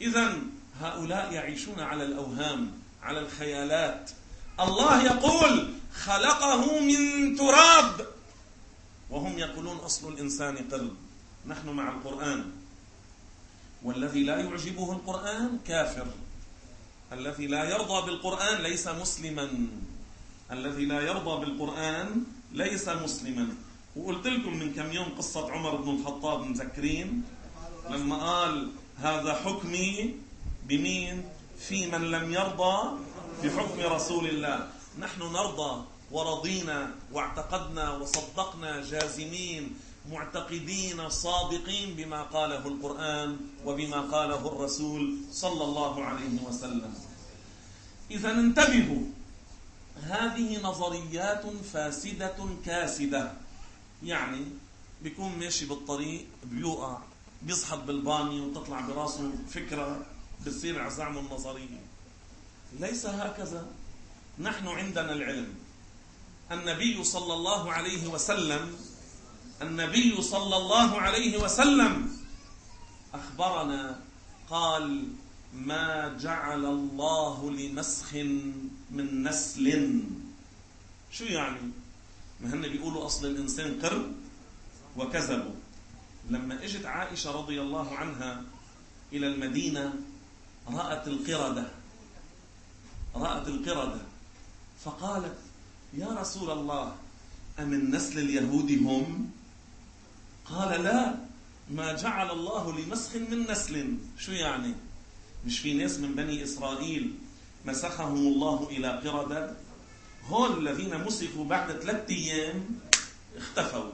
إذن هؤلاء يعيشون على الأوهام، على الخيالات. الله يقول خلقه من تراب، وهم يقولون أصل الإنسان قرد. نحن مع القرآن، والذي لا يعجبه القرآن كافر، الذي لا يرضى بالقرآن ليس مسلما، الذي لا يرضى بالقرآن ليس مسلما. وقلت لكم من كم يوم قصة عمر بن الخطاب، مذكرين لما قال هذا حكمي بمين؟ في من لم يرضى بحكم رسول الله. نحن نرضى ورضينا واعتقدنا وصدقنا جازمين معتقدين صادقين بما قاله القرآن وبما قاله الرسول صلى الله عليه وسلم. إذا انتبهوا، هذه نظريات فاسدة كاسدة. يعني بيكون ماشي بالطريق بيوقع، بيصحب بالباني وتطلع براسه فكرة بتصير عزعم النظرية. ليس هكذا. نحن عندنا العلم. النبي صلى الله عليه وسلم النبي صلى الله عليه وسلم أخبرنا قال ما جعل الله لمسخ من نسل. شو يعني؟ ما هن بيقولوا أصل الإنسان قرد وكذبوا. لما اجت عائشة رضي الله عنها إلى المدينة رأت القردة رأت القردة فقالت يا رسول الله أمن نسل اليهود هم؟ قال لا، ما جعل الله لمسخ من نسل. شو يعني؟ مش في ناس من بني إسرائيل مسخهم الله إلى قردة؟ هول الذين مسخوا بعد ثلاثة أيام اختفوا،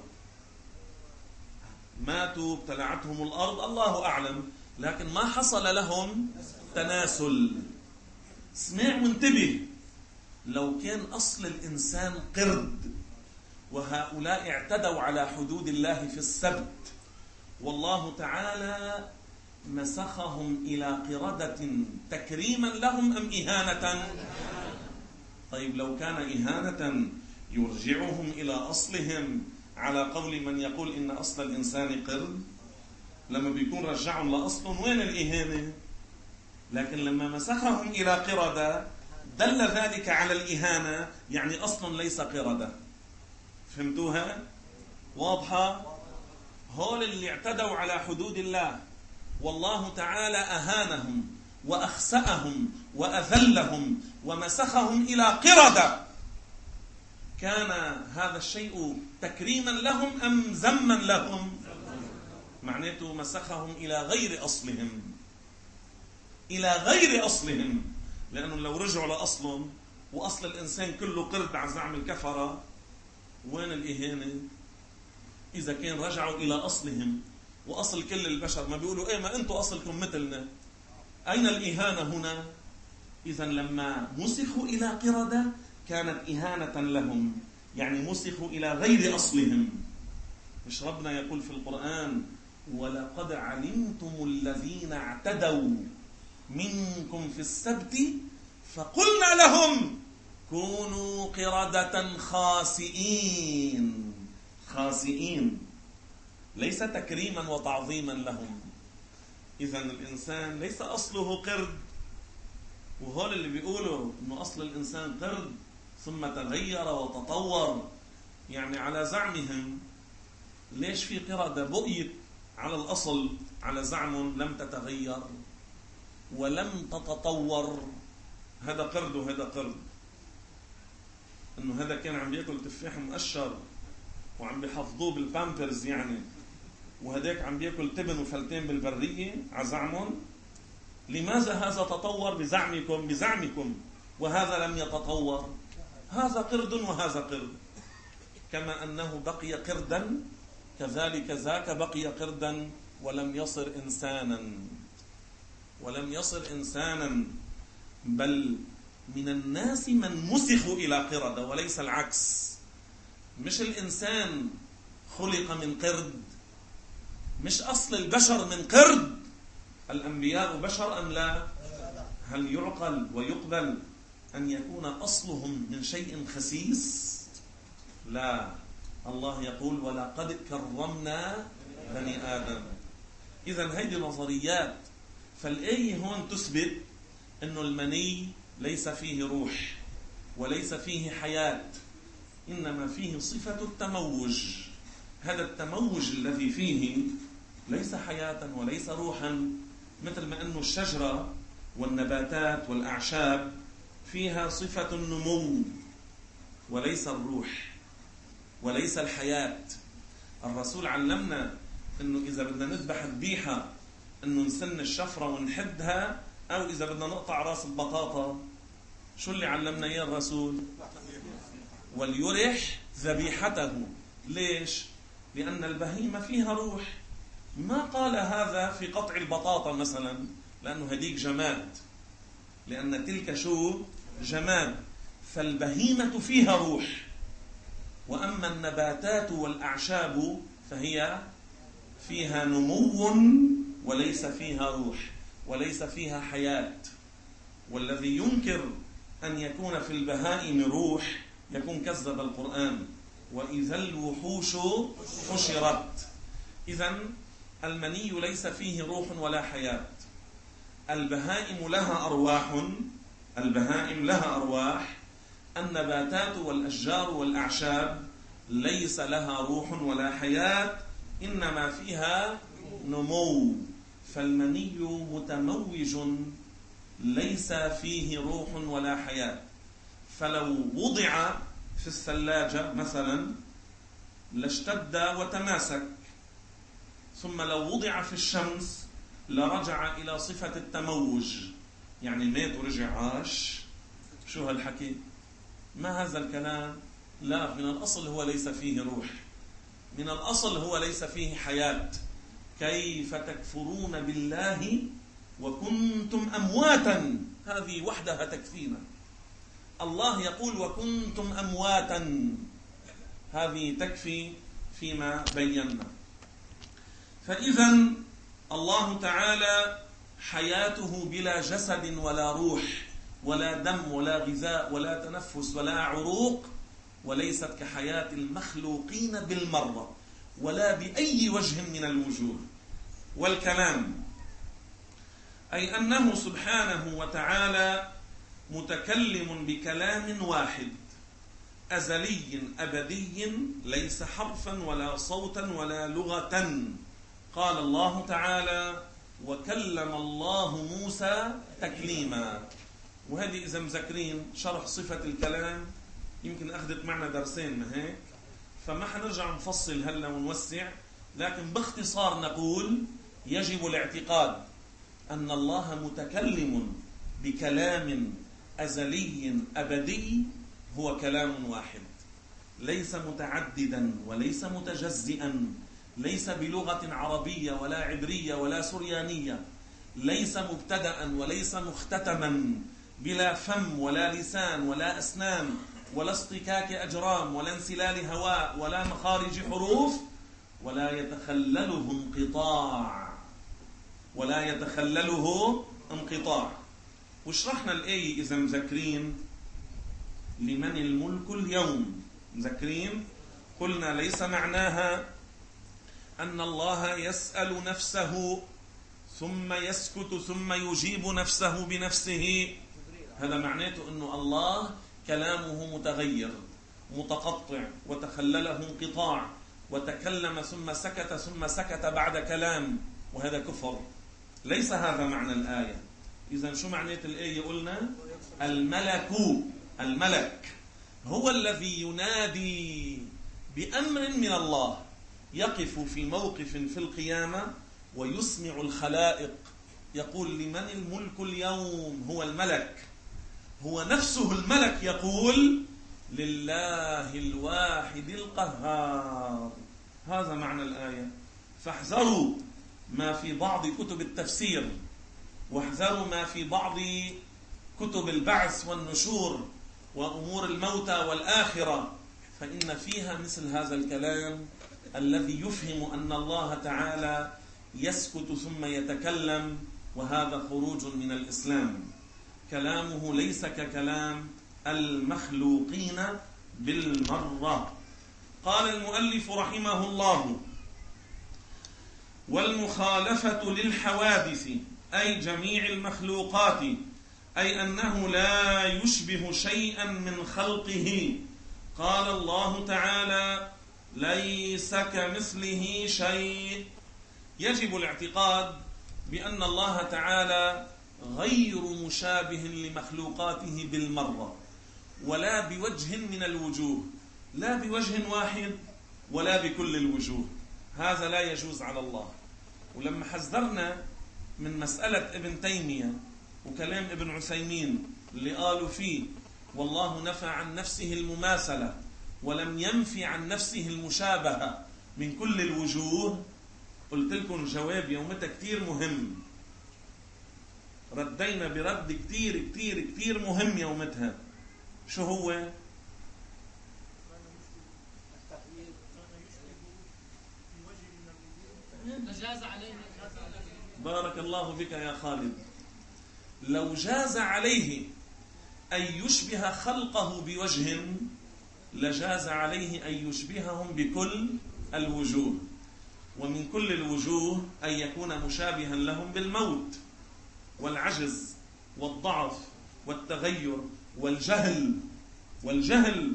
ماتوا، ابتلعتهم الأرض، الله أعلم، لكن ما حصل لهم تناسل. اسمع وانتبه، لو كان أصل الإنسان قرد وهؤلاء اعتدوا على حدود الله في السبت، والله تعالى مسخهم إلى قردة تكريما لهم أم إهانة؟ طيب لو كان إهانة يرجعهم إلى أصلهم على قول من يقول إن أصل الإنسان قرد، لما بيكون رجعهم لأصلهم وين الإهانة؟ لكن لما مسخهم إلى قردة دل ذلك على الإهانة، يعني أصل ليس قردة. فهمتوها؟ واضحة؟ هول اللي اعتدوا على حدود الله والله تعالى أهانهم وأخسأهم وأذلهم ومسخهم إلى قردة، كان هذا الشيء تكريما لهم أم ذما لهم؟ معناته مسخهم إلى غير أصلهم، إلى غير أصلهم. لأنه لو رجعوا لأصلهم وأصل الإنسان كله قرد على زعم الكفرة، وين الإهانة؟ إذا كان رجعوا إلى أصلهم وأصل كل البشر، ما بيقولوا إيه ما أنتوا أصلكم مثلنا، أين الإهانة هنا؟ إذا لما مسخوا إلى قردة كانت إهانة لهم، يعني مسخوا إلى غير أصلهم. مش ربنا يقول في القرآن ولقد علمتم الذين اعتدوا منكم في السبت فقلنا لهم كونوا قردة خاسئين. خاسئين ليس تكريما وتعظيما لهم. إذا الإنسان ليس أصله قرد، وهول اللي بيقولوا إنه أصل الإنسان قرد ثم تغير وتطور، يعني على زعمهم ليش في قردة بقيت على الأصل على زعم لم تتغير ولم تتطور؟ هذا قرد وهذا قرد. إنه هذا كان عم بيأكل تفاح مقشر وعم بيحفظوه بالبامبرز يعني، وهداك عم بيأكل تبن وفلتين بالبرية على زعمهم. لماذا هذا تطور بزعمكم بزعمكم وهذا لم يتطور؟ هذا قرد وهذا قرد، كما أنه بقي قردا كذلك ذاك بقي قردا ولم يصر إنسانا ولم يصر إنسانا بل من الناس من مسخوا إلى قردة وليس العكس. مش الإنسان خلق من قرد، مش أصل البشر من قرد. الأنبياء بشر أم لا؟ هل يعقل ويقبل أن يكون أصلهم من شيء خسيس؟ لا، الله يقول ولقد كرمنا بني آدم. إذن هذه نظريات فالآية هون تثبت أنه المني ليس فيه روح وليس فيه حياة، إنما فيه صفة التموج. هذا التموج الذي فيه ليس حياة وليس روحا، مثل ما أن الشجرة والنباتات والأعشاب فيها صفة النمو وليس الروح وليس الحياة. الرسول علمنا أنه إذا بدنا نذبح ذبيحة أنه نسن الشفرة ونحدها، أو إذا بدنا نقطع راس البطاطا شو اللي علمنا إياه الرسول؟ وليرح ذبيحته. ليش؟ لأن البهيمة فيها روح. ما قال هذا في قطع البطاطا مثلا لأنه هديك جماد، لأن تلك شو؟ جماد. فالبهيمة فيها روح، وأما النباتات والأعشاب فهي فيها نمو وليس فيها روح وليس فيها حياة. والذي ينكر أن يكون في البهائم روح يكون كذب القرآن. وإذا الوحوش حشرت. إذن المني ليس فيه روح ولا حياة. البهائم لها أرواح، البهائم لها أرواح. النباتات والأشجار والأعشاب ليس لها روح ولا حياة، إنما فيها نمو. فالمني متموج ليس فيه روح ولا حياة. فلو وضع في الثلاجة مثلا لاشتد وتماسك، ثم لو وضع في الشمس لرجع إلى صفة التموج، يعني مات ورجع عاش. شو هالحكي؟ ما هذا الكلام؟ لا، من الأصل هو ليس فيه روح، من الأصل هو ليس فيه حياة. كيف تكفرون بالله وكنتم أمواتا؟ هذه وحدها تكفينا. الله يقول وكنتم أمواتا، هذه تكفي فيما بينا. فإذا الله تعالى حياته بلا جسد ولا روح ولا دم ولا غذاء ولا تنفس ولا عروق، وليست كحياة المخلوقين بالمرة ولا بأي وجه من الوجوه. والكلام أي أنه سبحانه وتعالى متكلم بكلام واحد أزلي أبدي، ليس حرفا ولا صوتا ولا لغة. قال الله تعالى وكلم الله موسى تكليما. وهذه إذا مذكرين شرح صفة الكلام يمكن أخذت معنا درسين، ما هيك؟ فما حنرجع نفصل هلا ونوسع، لكن باختصار نقول يجب الاعتقاد أن الله متكلم بكلام أزلي أبدي هو كلام واحد، ليس متعددا وليس متجزئا، ليس بلغة عربية ولا عبرية ولا سريانية، ليس مبتدأ وليس مختتما، بلا فم ولا لسان ولا أسنان ولا اصطكاك أجرام ولا انسلال هواء ولا مخارج حروف، ولا يتخلله انقطاع ولا يتخلله انقطاع. وشرحنا الآية إذا مذكرين لمن الملك اليوم، مذكرين؟ قلنا ليس معناها أن الله يسأل نفسه ثم يسكت ثم يجيب نفسه بنفسه. هذا معناته أنه الله كلامه متغير متقطع وتخلله انقطاع، وتكلم ثم سكت ثم سكت بعد كلام، وهذا كفر. ليس هذا معنى الآية. إذن شو معنات الآية؟ قلنا الملك، الملك هو الذي ينادي بأمر من الله، يقف في موقف في القيامة ويسمع الخلائق، يقول لمن الملك اليوم؟ هو الملك، هو نفسه الملك يقول لله الواحد القهار. هذا معنى الآية. فاحذروا ما في بعض كتب التفسير، واحذروا ما في بعض كتب البعث والنشور وأمور الموتى والآخرة، فإن فيها مثل هذا الكلام الذي يفهم أن الله تعالى يسكت ثم يتكلم، وهذا خروج من الإسلام. كلامه ليس ككلام المخلوقين بالمرة. قال المؤلف رحمه الله: والمخالفة للحوادث أي جميع المخلوقات، أي أنه لا يشبه شيئا من خلقه. قال الله تعالى: ليس كمثله شيء. يجب الاعتقاد بأن الله تعالى غير مشابه لمخلوقاته بالمرة، ولا بوجه من الوجوه، لا بوجه واحد ولا بكل الوجوه. هذا لا يجوز على الله. ولما حذرنا من مسألة ابن تيمية وكلام ابن عثيمين اللي قالوا فيه والله نفى عن نفسه المماثلة ولم ينفي عن نفسه المشابهة من كل الوجوه، قلت لكم جواب يومتها كتير مهم، ردينا برد كتير كتير كتير مهم يومتها. شو هو؟ بارك الله بك يا خالد. لو جاز عليه أن يشبه خلقه بوجه لجاز عليه أن يشبههم بكل الوجوه، ومن كل الوجوه أن يكون مشابها لهم بالموت والعجز والضعف والتغير والجهل والجهل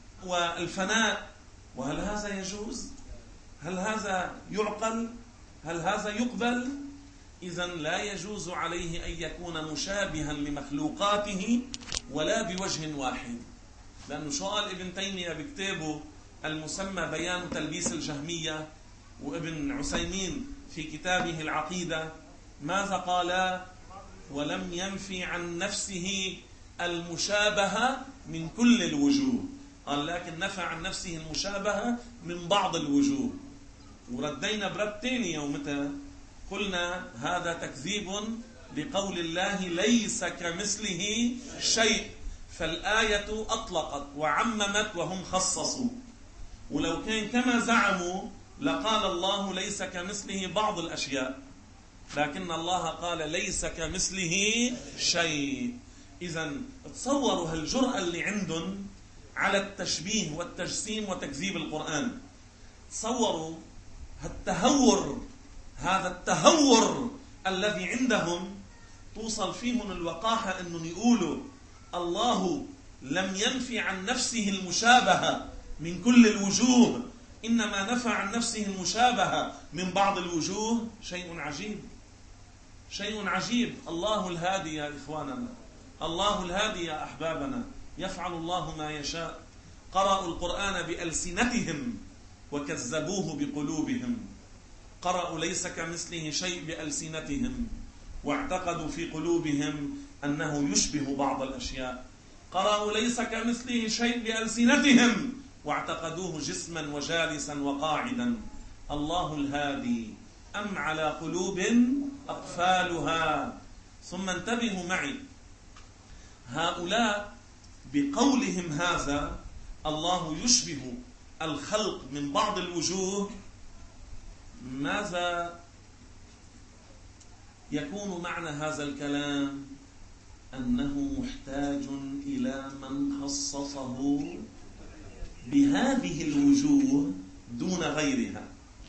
والفناء. وهل هذا يجوز؟ هل هذا يعقل؟ هل هذا يقبل؟ إذن لا يجوز عليه أن يكون مشابها لمخلوقاته ولا بوجه واحد. لأنه شو قال ابن تيمية بكتابه المسمى بيان تلبيس الجهمية، وابن عثيمين في كتابه العقيدة ماذا قال؟ ولم ينفي عن نفسه المشابهة من كل الوجوه، قال لكن نفى عن نفسه المشابهة من بعض الوجوه. وردينا برد تاني يومتها قلنا هذا تكذيب لقول الله ليس كمثله شيء، فالآية أطلقت وعممت وهم خصصوا. ولو كان كما زعموا لقال الله ليس كمثله بعض الأشياء، لكن الله قال ليس كمثله شيء. إذن تصوروا هالجرأة اللي عندهم على التشبيه والتجسيم وتكذيب القرآن. تصوروا هالتهور، هذا التهور الذي عندهم توصل فيهم الوقاحة أنهم يقولوا الله لم ينفي عن نفسه المشابهة من كل الوجوه، إنما نفى عن نفسه المشابهة من بعض الوجوه. شيء عجيب، شيء عجيب. الله الهادي يا إخواننا، الله الهادي يا أحبابنا، يفعل الله ما يشاء. قرأوا القرآن بألسنتهم وكذبوه بقلوبهم. قرأوا ليس كمثله شيء بألسنتهم واعتقدوا في قلوبهم أنه يشبه بعض الأشياء. قرأوا ليس كمثله شيء بألسنتهم واعتقدوه جسما وجالسا وقاعدا. الله الهادي أم على قلوب أقفالها. ثم انتبهوا معي، هؤلاء بقولهم هذا الله يشبه الخلق من بعض الوجوه، ماذا يكون معنى هذا الكلام؟ أنه محتاج إلى من خصصه بهذه الوجوه دون غيرها.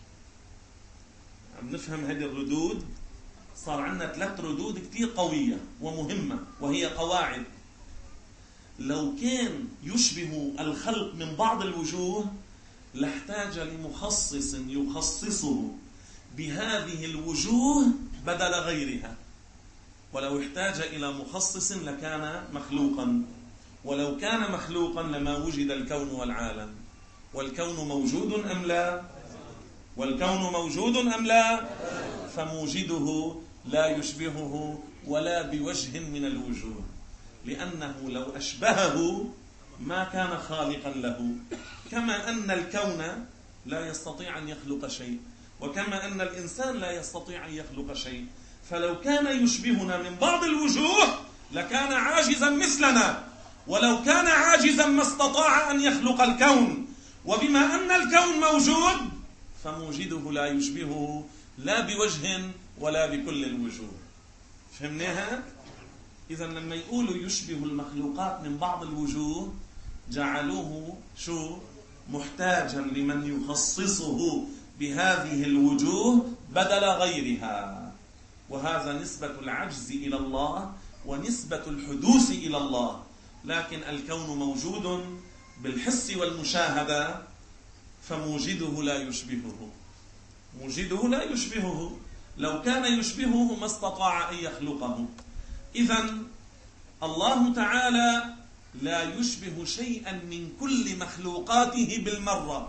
عم نفهم هذه الردود؟ صار عندنا ثلاث ردود كتير قوية ومهمة، وهي قواعد. لو كان يشبه الخلق من بعض الوجوه لاحتاج لمخصص يخصصه بهذه الوجوه بدل غيرها. ولو احتاج إلى مخصص لكان مخلوقا، ولو كان مخلوقا لما وجد الكون والعالم. والكون موجود أم لا؟ والكون موجود أم لا؟ فموجده لا يشبهه ولا بوجه من الوجوه، لأنه لو أشبهه ما كان خالقا له. كما أن الكون لا يستطيع أن يخلق شيء، وكما أن الإنسان لا يستطيع أن يخلق شيء. فلو كان يشبهنا من بعض الوجوه لكان عاجزا مثلنا، ولو كان عاجزا ما استطاع أن يخلق الكون. وبما أن الكون موجود فموجده لا يشبهه لا بوجه ولا بكل الوجوه. فهمناها؟ إذا لما يقولوا يشبه المخلوقات من بعض الوجوه جعلوه شو؟ محتاجا لمن يخصصه بهذه الوجوه بدل غيرها. وهذا نسبة العجز إلى الله ونسبة الحدوث إلى الله. لكن الكون موجود بالحس والمشاهدة، فموجده لا يشبهه، موجده لا يشبهه. لو كان يشبهه ما استطاع أن يخلقه. إذن الله تعالى لا يشبه شيئا من كل مخلوقاته بالمرة.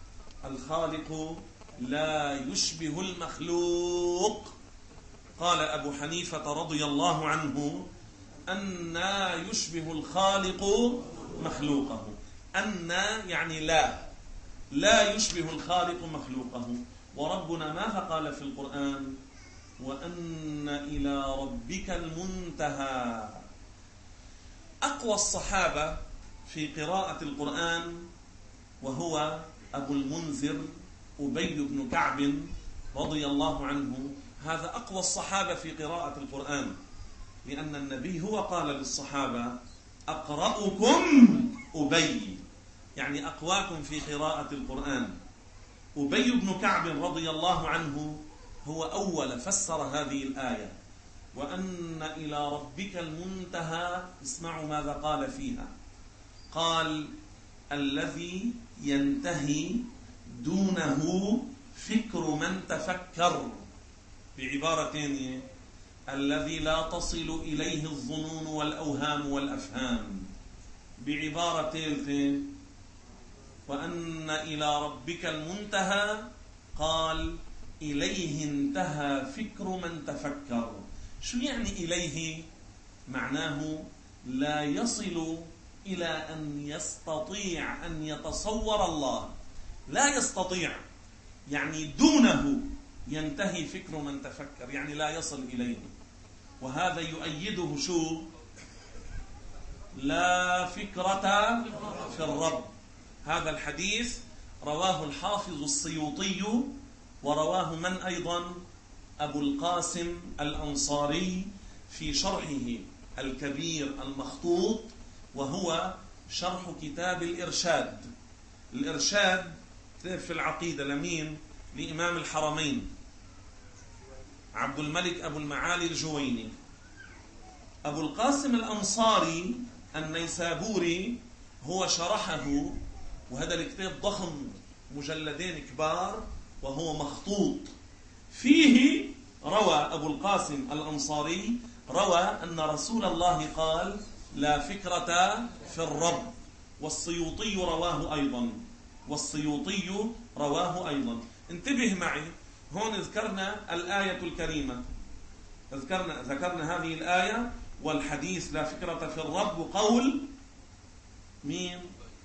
الخالق لا يشبه المخلوق. قال أبو حنيفة رضي الله عنه: أنى يشبه الخالق مخلوقه. أنى يعني لا، لا يشبه الخالق مخلوقه. وربنا ماذا قال في القرآن؟ وأن إلى ربك المنتهى. أقوى الصحابة في قراءة القرآن وهو أبو المنذر أبي بن كعب رضي الله عنه. هذا أقوى الصحابة في قراءة القرآن، لأن النبي هو قال للصحابة: أقرأكم أبي، يعني أقواكم في قراءة القرآن. أبي بن كعب رضي الله عنه هو أول فسر هذه الآية: وأن إلى ربك المنتهى. اسمعوا ماذا قال فيها. قال: الذي ينتهي دونه فكر من تفكر. بعبارة ثانية: الذي لا تصل إليه الظنون والأوهام والأفهام. بعبارة ثالثة: وأن إلى ربك المنتهى. قال: إليه انتهى فكر من تفكر. شو يعني إليه؟ معناه لا يصل إلى أن يستطيع أن يتصور الله، لا يستطيع، يعني دونه ينتهي فكر من تفكر، يعني لا يصل إليه. وهذا يؤيده شو؟ لا فكرة في الرب. هذا الحديث رواه الحافظ السيوطي، ورواه من أيضا؟ أبو القاسم الأنصاري في شرحه الكبير المخطوط، وهو شرح كتاب الإرشاد. الإرشاد في العقيدة لمين؟ لإمام الحرمين عبد الملك أبو المعالي الجويني. أبو القاسم الأنصاري النيسابوري هو شرحه، وهذا الكتاب ضخم، مجلدين كبار، وهو مخطوط. فيه روى أبو القاسم الأنصاري روى أن رسول الله قال: لا فكرة في الرب. والسيوطي رواه أيضا، والسيوطي رواه أيضا. انتبه معي، هون ذكرنا الآية الكريمة، ذكرنا ذكرنا هذه الآية والحديث لا فكرة في الرب، وقول مين؟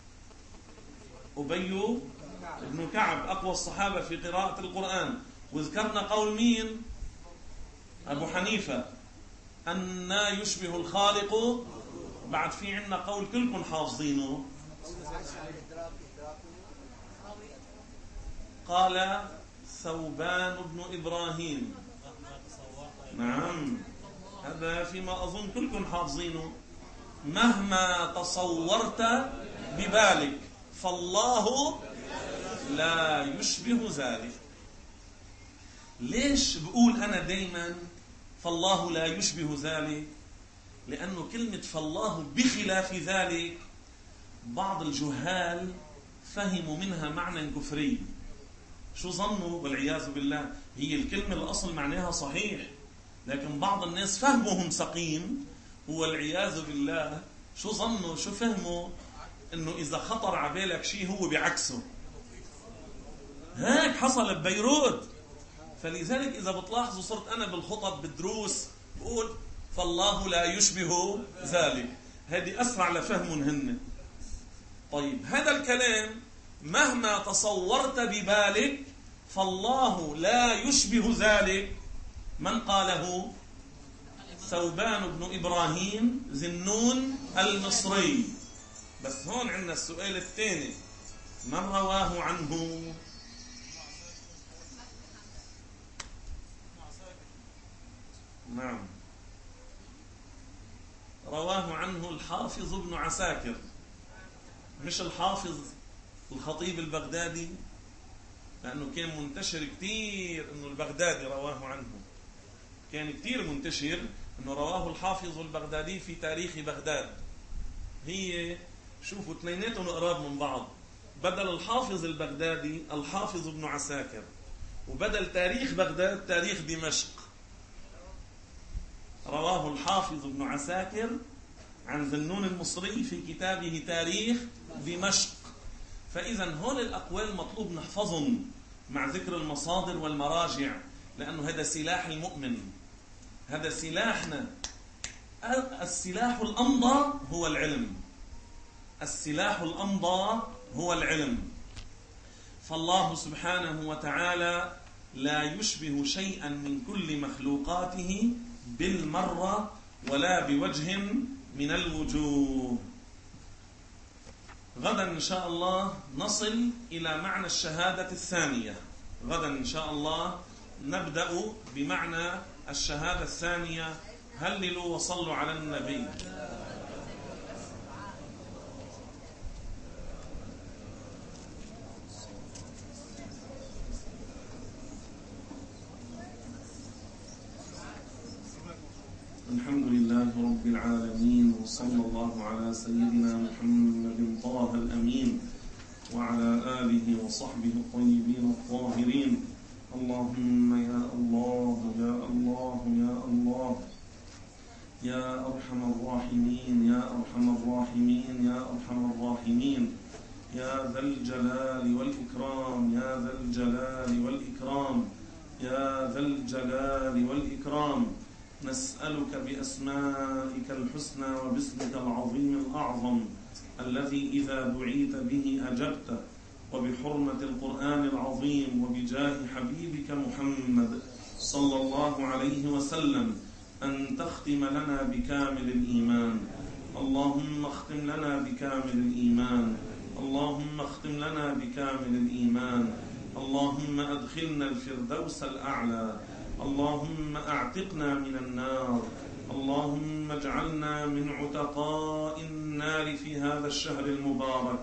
أبي بن كعب أقوى الصحابة في قراءة القرآن. وذكرنا قول مين؟ أبو حنيفة: أنى يشبه الخالق. بعد في عندنا قول كلكم حافظينه، قال ثوبان بن إبراهيم. نعم، هذا فيما أظن كلكم حافظينه: مهما تصورت ببالك فالله لا يشبه ذلك. ليش بقول أنا دايما فالله لا يشبه ذلك؟ لأنه كلمة فالله بخلاف ذلك بعض الجهال فهموا منها معنى كفري. شو ظنوا؟ والعياذ بالله، هي الكلمة الأصل معناها صحيح، لكن بعض الناس فهمهم سقيم، والعياذ بالله. شو ظنوا؟ شو فهموا؟ إنه إذا خطر عبالك شيء هو بعكسه. هيك حصل ببيروت. فلذلك إذا بتلاحظوا صرت أنا بالخطب بالدروس بقول فالله لا يشبه ذلك، هذه أسرع لفهمهم هن. طيب، هذا الكلام مهما تصورت ببالك فالله لا يشبه ذلك، من قاله؟ ثوبان بن إبراهيم ذنون المصري. بس هون عندنا السؤال الثاني: من رواه عنه؟ نعم، رواه عنه الحافظ ابن عساكر، مش الحافظ الخطيب البغدادي، لأنه كان منتشر كثير أنه البغدادي رواه عنه. كان كتير منتشر أنه رواه الحافظ البغدادي في تاريخ بغداد. هي شوفوا اثنيناتهم قراب من بعض، بدل الحافظ البغدادي الحافظ ابن عساكر، وبدل تاريخ بغداد تاريخ دمشق. رواه الحافظ ابن عساكر عن ذنون المصري في كتابه تاريخ دمشق. فإذا هول الأقوال مطلوب نحفظهم مع ذكر المصادر والمراجع، لأنه هذا سلاح المؤمن، هذا سلاحنا. السلاح الأمضى هو العلم، السلاح الأمضى هو العلم. فالله سبحانه وتعالى لا يشبه شيئا من كل مخلوقاته بالمرة ولا بوجه من الوجوه. غدا إن شاء الله نصل إلى معنى الشهادة الثانية. غدا إن شاء الله نبدأ بمعنى الشهادة الثانية. هللوا وصلوا على النبي. الحمد لله رب العالمين، وصلى الله على سيدنا محمد طه الأمين وعلى آله وصحبه الطيبين الطاهرين. اللهم يا الله يا الله يا الله يا أرحم الراحمين يا أرحم الراحمين يا أرحم الراحمين يا ذا الجلال والإكرام يا ذا الجلال والإكرام يا ذا الجلال والإكرام. نسألك بأسمائك الحسنى وباسمك العظيم الأعظم الذي إذا دعيت به أجبت، وبحرمة القرآن العظيم وبجاه حبيبك محمد صلى الله عليه وسلم أن تختم لنا بكامل الإيمان. اللهم اختم لنا بكامل الإيمان، اللهم اختم لنا بكامل الإيمان. اللهم أدخلنا الفردوس الأعلى، اللهم أعتقنا من النار، اللهم اجعلنا من عتقاء النار في هذا الشهر المبارك.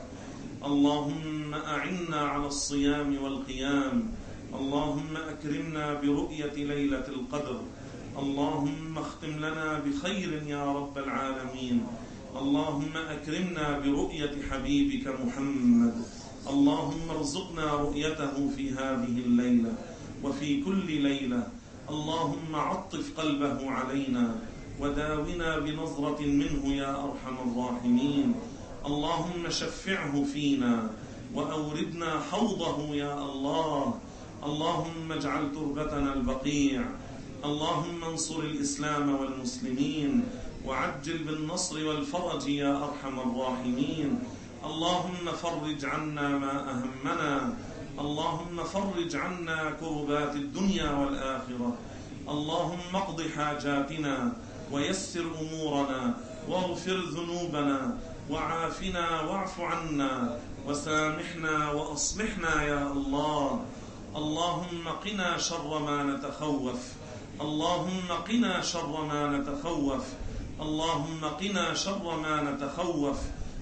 اللهم أعنا على الصيام والقيام، اللهم أكرمنا برؤية ليلة القدر. اللهم اختم لنا بخير يا رب العالمين. اللهم أكرمنا برؤية حبيبك محمد. اللهم ارزقنا رؤيته في هذه الليلة وفي كل ليلة. اللهم عطف قلبه علينا وداونا بنظرة منه يا أرحم الراحمين. اللهم شفعه فينا وأوردنا حوضه يا الله. اللهم اجعل تربتنا البقيع. اللهم انصر الإسلام والمسلمين وعجل بالنصر والفرج يا أرحم الراحمين. اللهم فرج عنا ما أهمنا، اللهم فرج عنا كربات الدنيا والآخرة. اللهم اقض حاجاتنا ويسر أمورنا واغفر ذنوبنا وعافنا واعف عنا وسامحنا وأصلحنا يا الله. اللهم قنا شر ما نتخوف، اللهم قنا شر ما نتخوف، اللهم قنا شر ما نتخوف.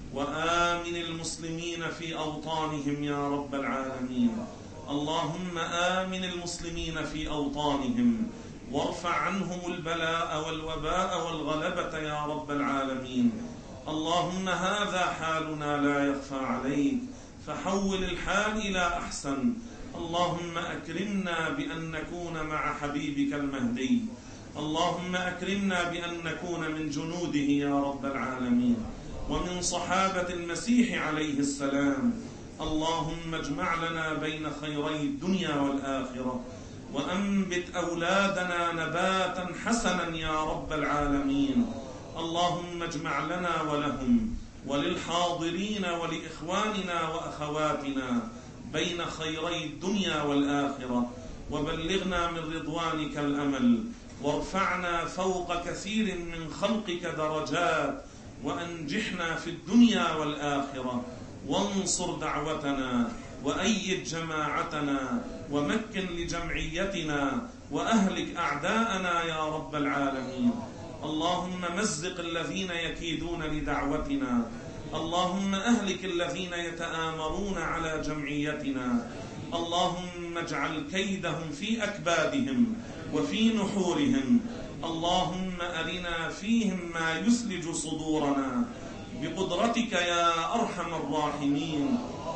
وآمن المسلمين في أوطانهم يا رب العالمين. اللهم آمن المسلمين في أوطانهم وارفع عنهم البلاء والوباء والغلبة يا رب العالمين. اللهم هذا حالنا لا يخفى عليك، فحول الحال إلى أحسن. اللهم أكرمنا بأن نكون مع حبيبك المهدي. اللهم أكرمنا بأن نكون من جنوده يا رب العالمين ومن صحابة المسيح عليه السلام. اللهم اجمع لنا بين خيري الدنيا والآخرة، وأنبت أولادنا نباتا حسنا يا رب العالمين. اللهم اجمع لنا ولهم وللحاضرين ولإخواننا وأخواتنا بين خيري الدنيا والآخرة، وبلغنا من رضوانك الأمل، وارفعنا فوق كثير من خلقك درجات، وأنجحنا في الدنيا والآخرة، وانصر دعوتنا وأيد جماعتنا ومكن لجمعيتنا وأهلك أعداءنا يا رب العالمين. اللهم مزق الذين يكيدون لدعوتنا، اللهم أهلك الذين يتآمرون على جمعيتنا، اللهم اجعل كيدهم في أكبادهم وفي نحورهم. اللهم أرنا فيهم ما يثلج صدورنا بقدرتك يا أرحم الراحمين.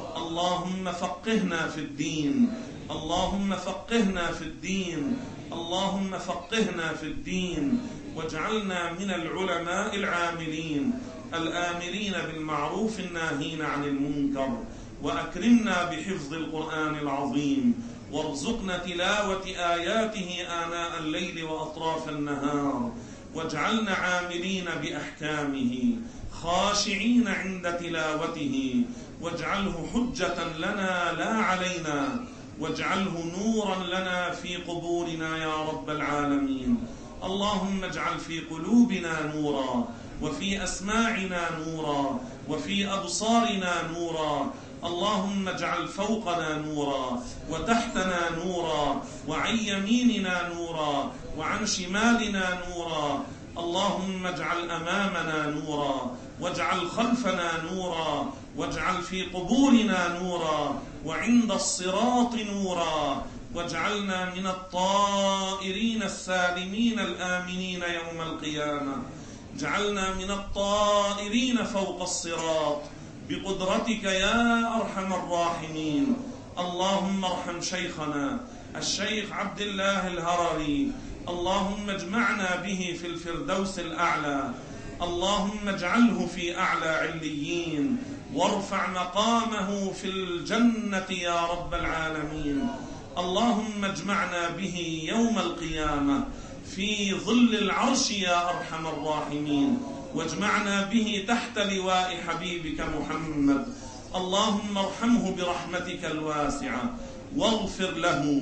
اللهم فقهنا في الدين، اللهم فقهنا في الدين، اللهم فقهنا في الدين، واجعلنا من العلماء العاملين الآمرين بالمعروف الناهين عن المنكر، وأكرمنا بحفظ القرآن العظيم، وارزقنا تلاوة آياته آناء الليل وأطراف النهار، واجعلنا عاملين بأحكامه خاشعين عند تلاوته، واجعله حجة لنا لا علينا، واجعله نورا لنا في قبورنا يا رب العالمين. اللهم اجعل في قلوبنا نورا، وفي أسماعنا نورا، وفي أبصارنا نورا. اللهم اجعل فوقنا نورا، وتحتنا نورا، وعن يميننا نورا، وعن شمالنا نورا. اللهم اجعل أمامنا نورا، واجعل خلفنا نورا، واجعل في قبورنا نورا، وعند الصراط نورا، واجعلنا من الطائرين السالمين الآمنين يوم القيامة. اجعلنا من الطائرين فوق الصراط بقدرتك يا أرحم الراحمين. اللهم ارحم شيخنا الشيخ عبد الله الهرري، اللهم اجمعنا به في الفردوس الأعلى، اللهم اجعله في أعلى عليين، وارفع مقامه في الجنة يا رب العالمين. اللهم اجمعنا به يوم القيامة في ظل العرش يا أرحم الراحمين، واجمعنا به تحت لواء حبيبك محمد. اللهم ارحمه برحمتك الواسعة واغفر له.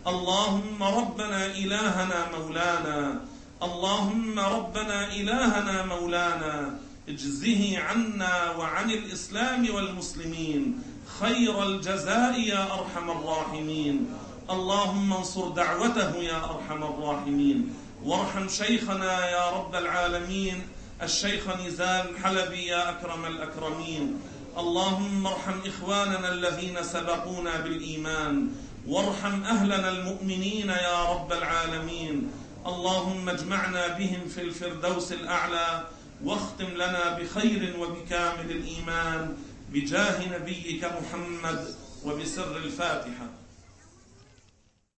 اللهم ربنا إلهنا مولانا، اللهم ربنا إلهنا مولانا، اجزه عنا وعن الإسلام والمسلمين خير الجزاء يا أرحم الراحمين. اللهم انصر دعوته يا أرحم الراحمين، وارحم شيخنا يا رب العالمين الشيخ نزال الحلبي يا أكرم الأكرمين. اللهم ارحم إخواننا الذين سبقونا بالإيمان، وارحم أهلنا المؤمنين يا رب العالمين. اللهم اجمعنا بهم في الفردوس الأعلى، واختم لنا بخير وبكامل الإيمان بجاه نبيك محمد وبسر الفاتحة.